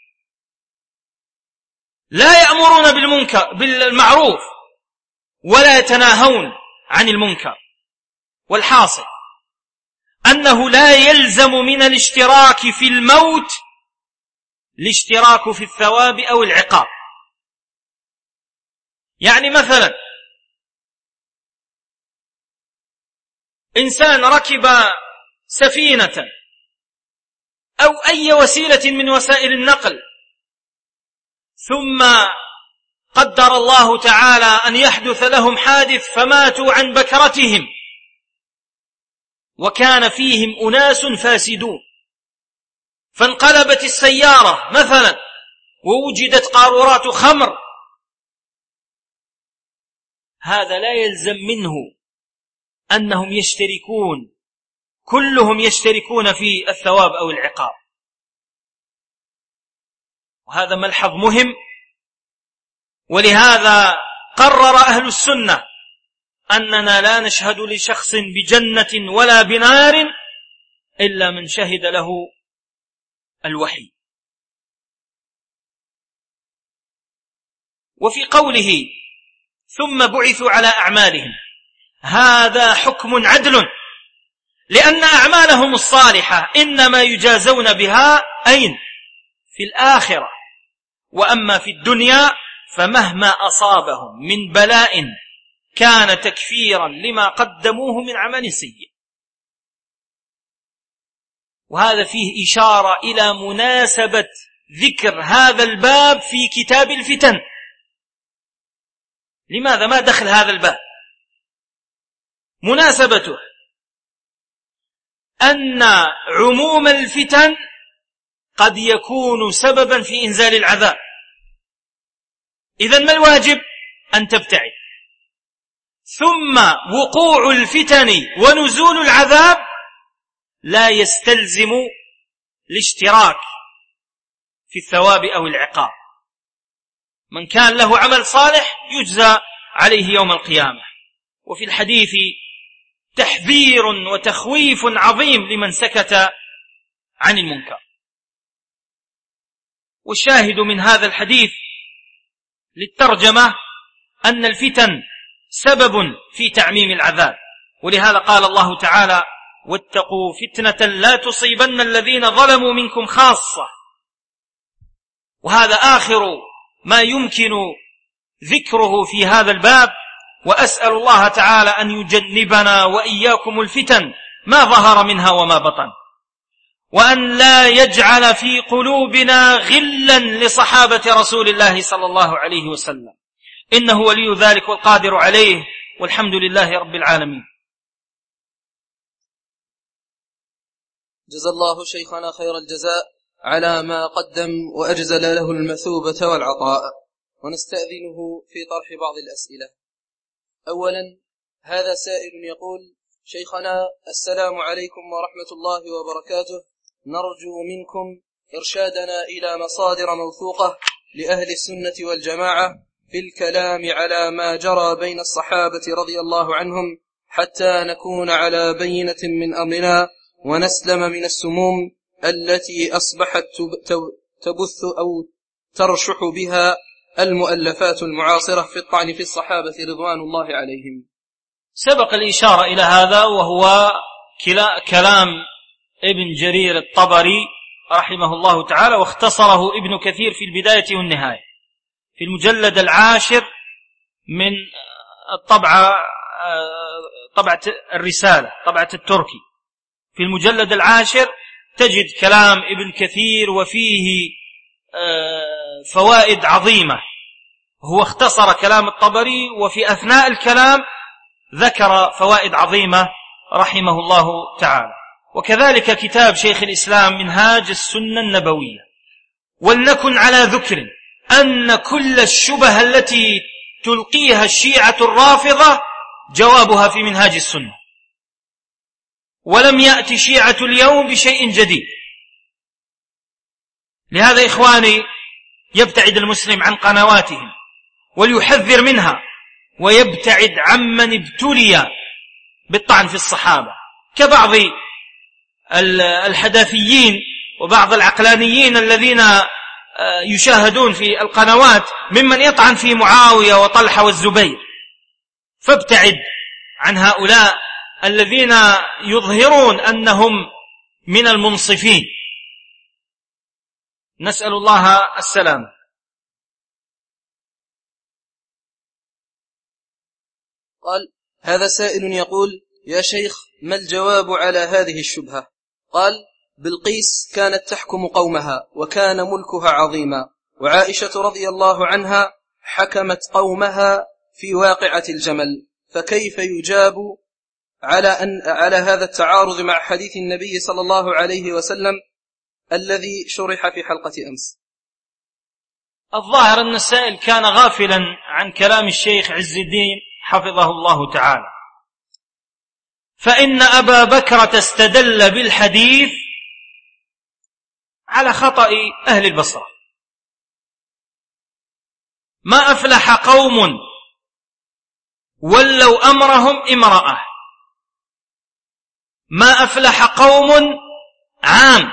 لا يأمرون بالمنكر بالمعروف ولا يتناهون عن المنكر. والحاصل أنه لا يلزم من الاشتراك في الموت الاشتراك في الثواب أو العقاب. يعني مثلا إنسان ركب سفينة أو أي وسيلة من وسائل النقل، ثم قدر الله تعالى أن يحدث لهم حادث فماتوا عن بكرتهم، وكان فيهم أناس فاسدون، فانقلبت السيارة مثلا ووجدت قارورات خمر، هذا لا يلزم منه أنهم يشتركون كلهم يشتركون في الثواب أو العقاب. وهذا ملحظ مهم. ولهذا قرر أهل السنة أننا لا نشهد لشخص بجنة ولا بنار إلا من شهد له الوحي. وفي قوله ثم بعثوا على أعمالهم، هذا حكم عدل، لأن أعمالهم الصالحة إنما يجازون بها أين؟ في الآخرة. وأما في الدنيا فمهما أصابهم من بلاء كان تكفيرا لما قدموه من عمل سيء. وهذا فيه إشارة إلى مناسبة ذكر هذا الباب في كتاب الفتن. لماذا ما دخل هذا الباب؟ مناسبته أن عموم الفتن قد يكون سببا في إنزال العذاب. إذن ما الواجب؟ أن تبتعد. ثم وقوع الفتن ونزول العذاب لا يستلزم الاشتراك في الثواب أو العقاب. من كان له عمل صالح يجزى عليه يوم القيامة. وفي الحديث تحذير وتخويف عظيم لمن سكت عن المنكر. والشاهد من هذا الحديث للترجمة أن الفتن سبب في تعميم العذاب، ولهذا قال الله تعالى: واتقوا فتنة لا تصيبن الذين ظلموا منكم خاصة. وهذا آخر ما يمكن ذكره في هذا الباب، وأسأل الله تعالى أن يجنبنا وإياكم الفتن ما ظهر منها وما بطن، وأن لا يجعل في قلوبنا غلا لصحابة رسول الله صلى الله عليه وسلم، إنه ولي ذلك والقادر عليه، والحمد لله رب العالمين. جزا الله شيخنا خير الجزاء على ما قدم وأجزل له المثوبة والعطاء، ونستأذنه في طرح بعض الأسئلة. أولا، هذا سائل يقول: شيخنا السلام عليكم ورحمة الله وبركاته، نرجو منكم إرشادنا إلى مصادر موثوقة لأهل السنة والجماعة في الكلام على ما جرى بين الصحابة رضي الله عنهم، حتى نكون على بينة من أمرنا ونسلم من السموم التي أصبحت تبث أو ترشح بها المؤلفات المعاصرة في الطعن في الصحابة رضوان الله عليهم. سبق الإشارة إلى هذا، وهو كلام ابن جرير الطبري رحمه الله تعالى، واختصره ابن كثير في البداية والنهاية في المجلد العاشر من الطبعة طبعة الرسالة، طبعة التركي. في المجلد العاشر تجد كلام ابن كثير وفيه فوائد عظيمة. هو اختصر كلام الطبري، وفي أثناء الكلام ذكر فوائد عظيمة رحمه الله تعالى. وكذلك كتاب شيخ الإسلام منهاج السنة النبوية. ولنكن على ذكر أن كل الشبه التي تلقيها الشيعة الرافضة جوابها في منهاج السنة، ولم يأتي شيعة اليوم بشيء جديد. لهذا إخواني يبتعد المسلم عن قنواتهم وليحذر منها، ويبتعد عمن ابتلي بالطعن في الصحابة كبعض الحداثيين وبعض العقلانيين الذين يشاهدون في القنوات ممن يطعن في معاوية وطلحة والزبير. فابتعد عن هؤلاء الذين يظهرون أنهم من المنصفين. نسأل الله السلام. قال: هذا سائل يقول: يا شيخ، ما الجواب على هذه الشبهة؟ قال: بلقيس كانت تحكم قومها وكان ملكها عظيما، وعائشة رضي الله عنها حكمت قومها في واقعة الجمل، فكيف يجاب على أن على هذا التعارض مع حديث النبي صلى الله عليه وسلم الذي شرح في حلقة أمس؟ الظاهر أن السائل كان غافلا عن كلام الشيخ عز الدين حفظه الله تعالى. فإن أبا بكر استدل بالحديث على خطأ أهل البصرة. ما أفلح قوم ولوا أمرهم امرأة. ما أفلح قوم عام.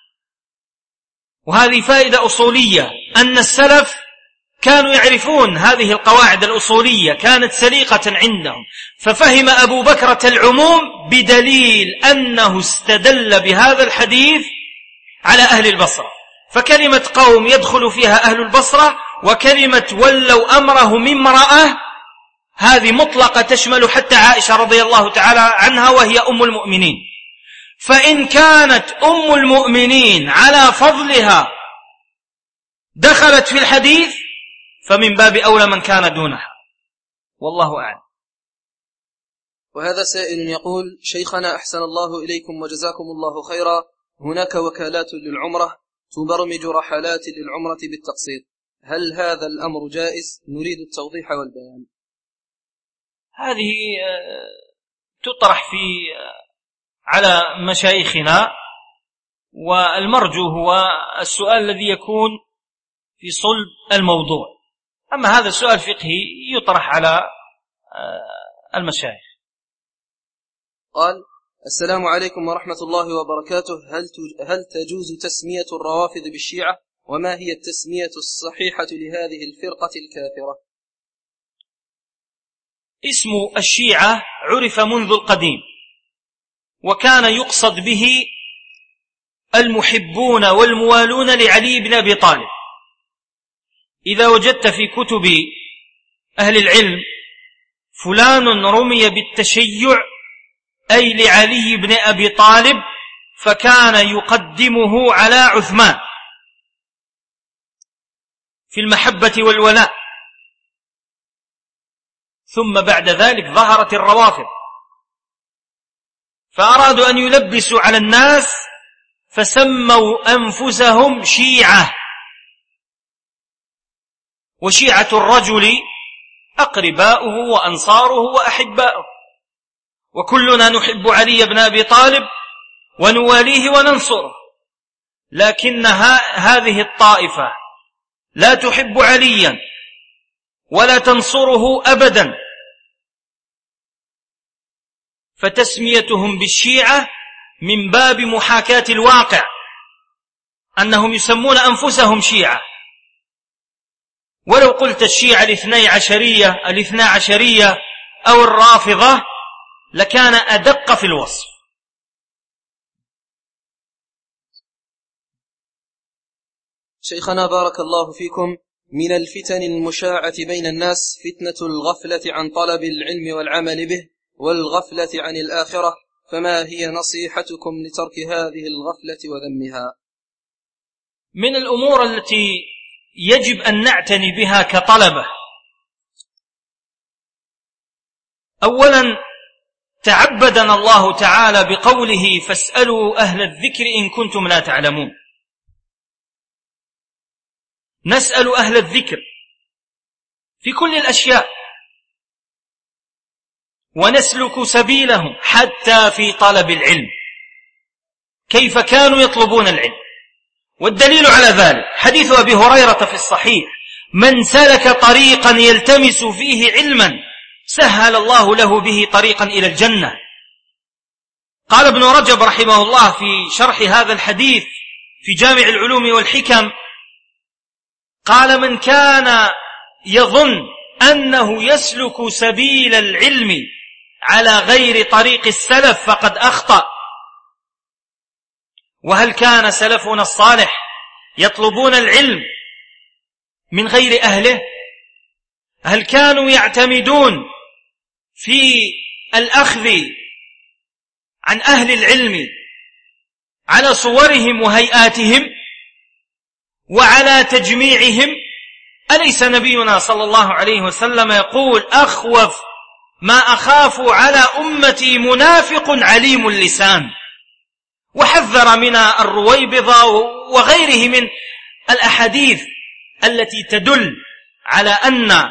وهذه فائدة أصولية، أن السلف كانوا يعرفون هذه القواعد الأصولية، كانت سليقة عندهم. ففهم أبو بكر العموم بدليل أنه استدل بهذا الحديث على أهل البصرة. فكلمة قوم يدخل فيها أهل البصرة، وكلمة ولوا أمرهم امرأة هذه مطلقة تشمل حتى عائشة رضي الله تعالى عنها وهي أم المؤمنين. فإن كانت أم المؤمنين على فضلها دخلت في الحديث، فمن باب أولى من كان دونها، والله أعلم. وهذا سائل يقول: شيخنا أحسن الله إليكم وجزاكم الله خيرا، هناك وكالات للعمرة تبرمج رحلات للعمرة بالتقسيط، هل هذا الأمر جائز؟ نريد التوضيح والبيان. هذه تطرح في على مشايخنا، والمرجو هو السؤال الذي يكون في صلب الموضوع. أما هذا السؤال فقهي يطرح على المشايخ. قال: السلام عليكم ورحمة الله وبركاته، هل هل تجوز تسمية الروافض بالشيعة؟ وما هي التسمية الصحيحة لهذه الفرقة الكافرة؟ اسم الشيعة عرف منذ القديم، وكان يقصد به المحبون والموالون لعلي بن أبي طالب. إذا وجدت في كتب أهل العلم فلان رمي بالتشيع أي لعلي بن أبي طالب، فكان يقدمه على عثمان في المحبة والولاء. ثم بعد ذلك ظهرت الروافض فأرادوا أن يلبسوا على الناس فسموا أنفسهم شيعة، وشيعة الرجل أقرباؤه وأنصاره وأحباؤه، وكلنا نحب علي بن أبي طالب ونواليه وننصره، لكن هذه الطائفة لا تحب عليا ولا تنصره أبدا، فتسميتهم بالشيعة من باب محاكاة الواقع، أنهم يسمون أنفسهم شيعة. ولو قلت الشيعة الاثني عشرية الاثنى عشرية أو الرافضة لكان أدق في الوصف. شيخنا بارك الله فيكم، من الفتن المشاعة بين الناس فتنة الغفلة عن طلب العلم والعمل به والغفلة عن الآخرة، فما هي نصيحتكم لترك هذه الغفلة وذمها؟ من الأمور التي يجب أن نعتني بها كطلبة، أولا تعبدنا الله تعالى بقوله فاسألوا أهل الذكر إن كنتم لا تعلمون. نسأل أهل الذكر في كل الأشياء ونسلك سبيلهم حتى في طلب العلم، كيف كانوا يطلبون العلم. والدليل على ذلك حديث أبي هريرة في الصحيح: من سلك طريقا يلتمس فيه علما سهل الله له به طريقا إلى الجنة. قال ابن رجب رحمه الله في شرح هذا الحديث في جامع العلوم والحكم، قال: من كان يظن أنه يسلك سبيل العلم على غير طريق السلف فقد أخطأ. وهل كان سلفنا الصالح يطلبون العلم من غير أهله؟ هل كانوا يعتمدون في الأخذ عن أهل العلم على صورهم وهيئاتهم وعلى تجميعهم؟ أليس نبينا صلى الله عليه وسلم يقول: أخوف ما أخاف على أمتي منافق عليم اللسان، وحذر من الرويبضة وغيره من الأحاديث التي تدل على أن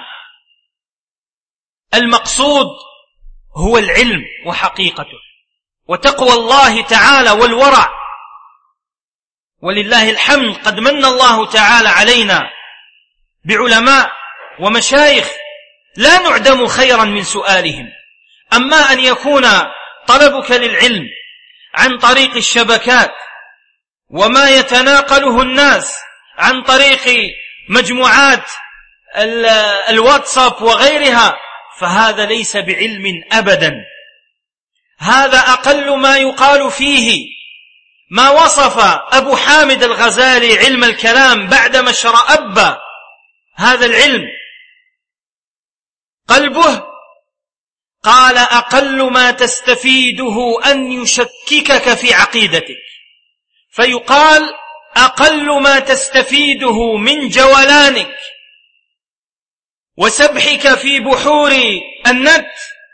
المقصود هو العلم وحقيقته وتقوى الله تعالى والورع. ولله الحمد قد من الله تعالى علينا بعلماء ومشايخ لا نعدم خيرا من سؤالهم. أما أن يكون طلبك للعلم عن طريق الشبكات وما يتناقله الناس عن طريق مجموعات الواتساب وغيرها، فهذا ليس بعلم أبدا. هذا أقل ما يقال فيه ما وصف أبو حامد الغزالي علم الكلام بعدما اشرأب هذا العلم قلبه، قال: أقل ما تستفيده أن يشككك في عقيدتك. فيقال: أقل ما تستفيده من جولانك وسبحك في بحور النت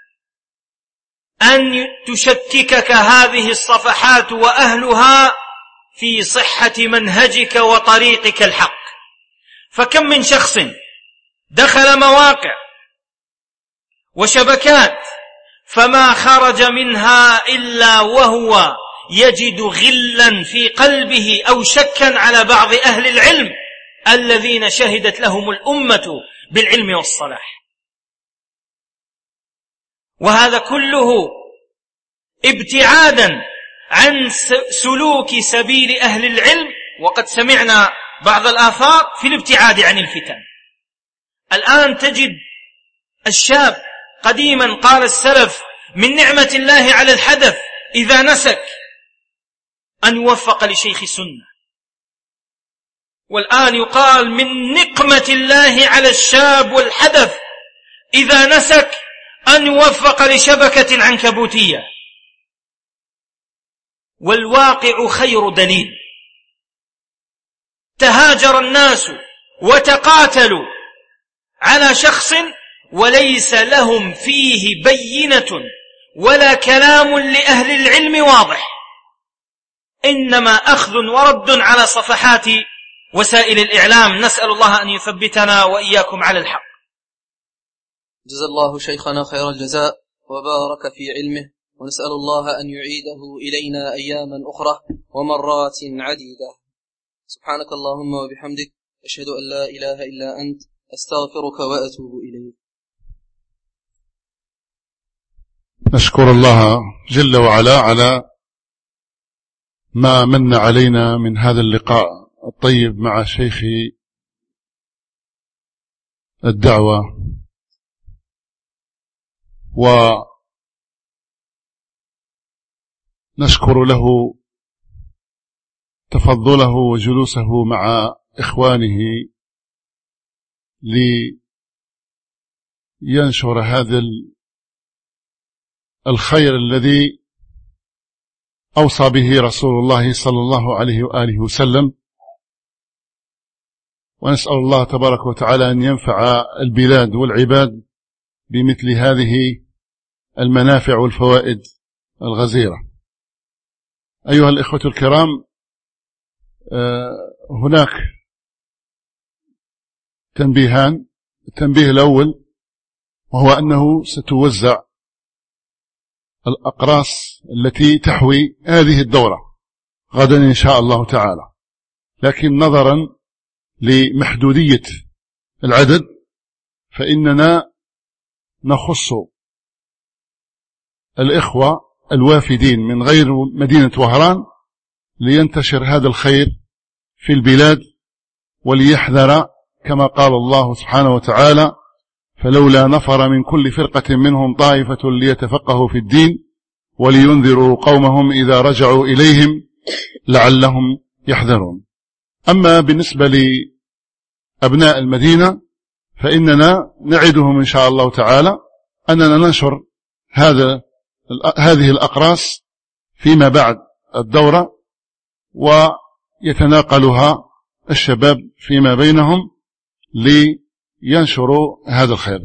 أن تشككك هذه الصفحات وأهلها في صحة منهجك وطريقك الحق. فكم من شخص دخل مواقع وشبكات فما خرج منها إلا وهو يجد غلا في قلبه أو شكا على بعض أهل العلم الذين شهدت لهم الأمة بالعلم والصلاح. وهذا كله ابتعادا عن سلوك سبيل أهل العلم. وقد سمعنا بعض الآثار في الابتعاد عن الفتن. الآن تجد الشاب قديما قال السلف من نعمة الله على الحدث إذا نسك أن يوفق لشيخ سنة، والآن يقال من نقمة الله على الشاب والحدث إذا نسك أن يوفق لشبكة عنكبوتية. والواقع خير دليل. تهاجر الناس وتقاتلوا على شخص وليس لهم فيه بينة ولا كلام لأهل العلم واضح، إنما أخذ ورد على صفحات وسائل الإعلام. نسأل الله أن يثبتنا وإياكم على الحق. جزا الله شيخنا خير الجزاء وبارك في علمه، ونسأل الله أن يعيده إلينا أياما أخرى ومرات عديدة. سبحانك اللهم وبحمدك، أشهد أن لا إله إلا أنت، أستغفرك وأتوب إليك. نشكر الله جل وعلا على ما من علينا من هذا اللقاء الطيب مع شيخ الدعوة، ونشكر له تفضله وجلوسه مع إخوانه لينشر هذا الخير الذي أوصى به رسول الله صلى الله عليه وآله وسلم. ونسأل الله تبارك وتعالى أن ينفع البلاد والعباد بمثل هذه المنافع والفوائد الغزيرة. أيها الإخوة الكرام، هناك تنبيهان. التنبيه الأول وهو أنه ستوزع الأقراص التي تحوي هذه الدورة غدا إن شاء الله تعالى، لكن نظرا لمحدودية العدد فإننا نخص الإخوة الوافدين من غير مدينة وهران لينتشر هذا الخير في البلاد، وليحذر كما قال الله سبحانه وتعالى: فلولا نفر من كل فرقة منهم طائفة ليتفقهوا في الدين ولينذروا قومهم إذا رجعوا إليهم لعلهم يحذرون. أما بالنسبة لأبناء المدينة فإننا نعدهم إن شاء الله تعالى أننا ننشر هذا هذه الأقراص فيما بعد الدورة، ويتناقلها الشباب فيما بينهم لينشروا هذا الخير.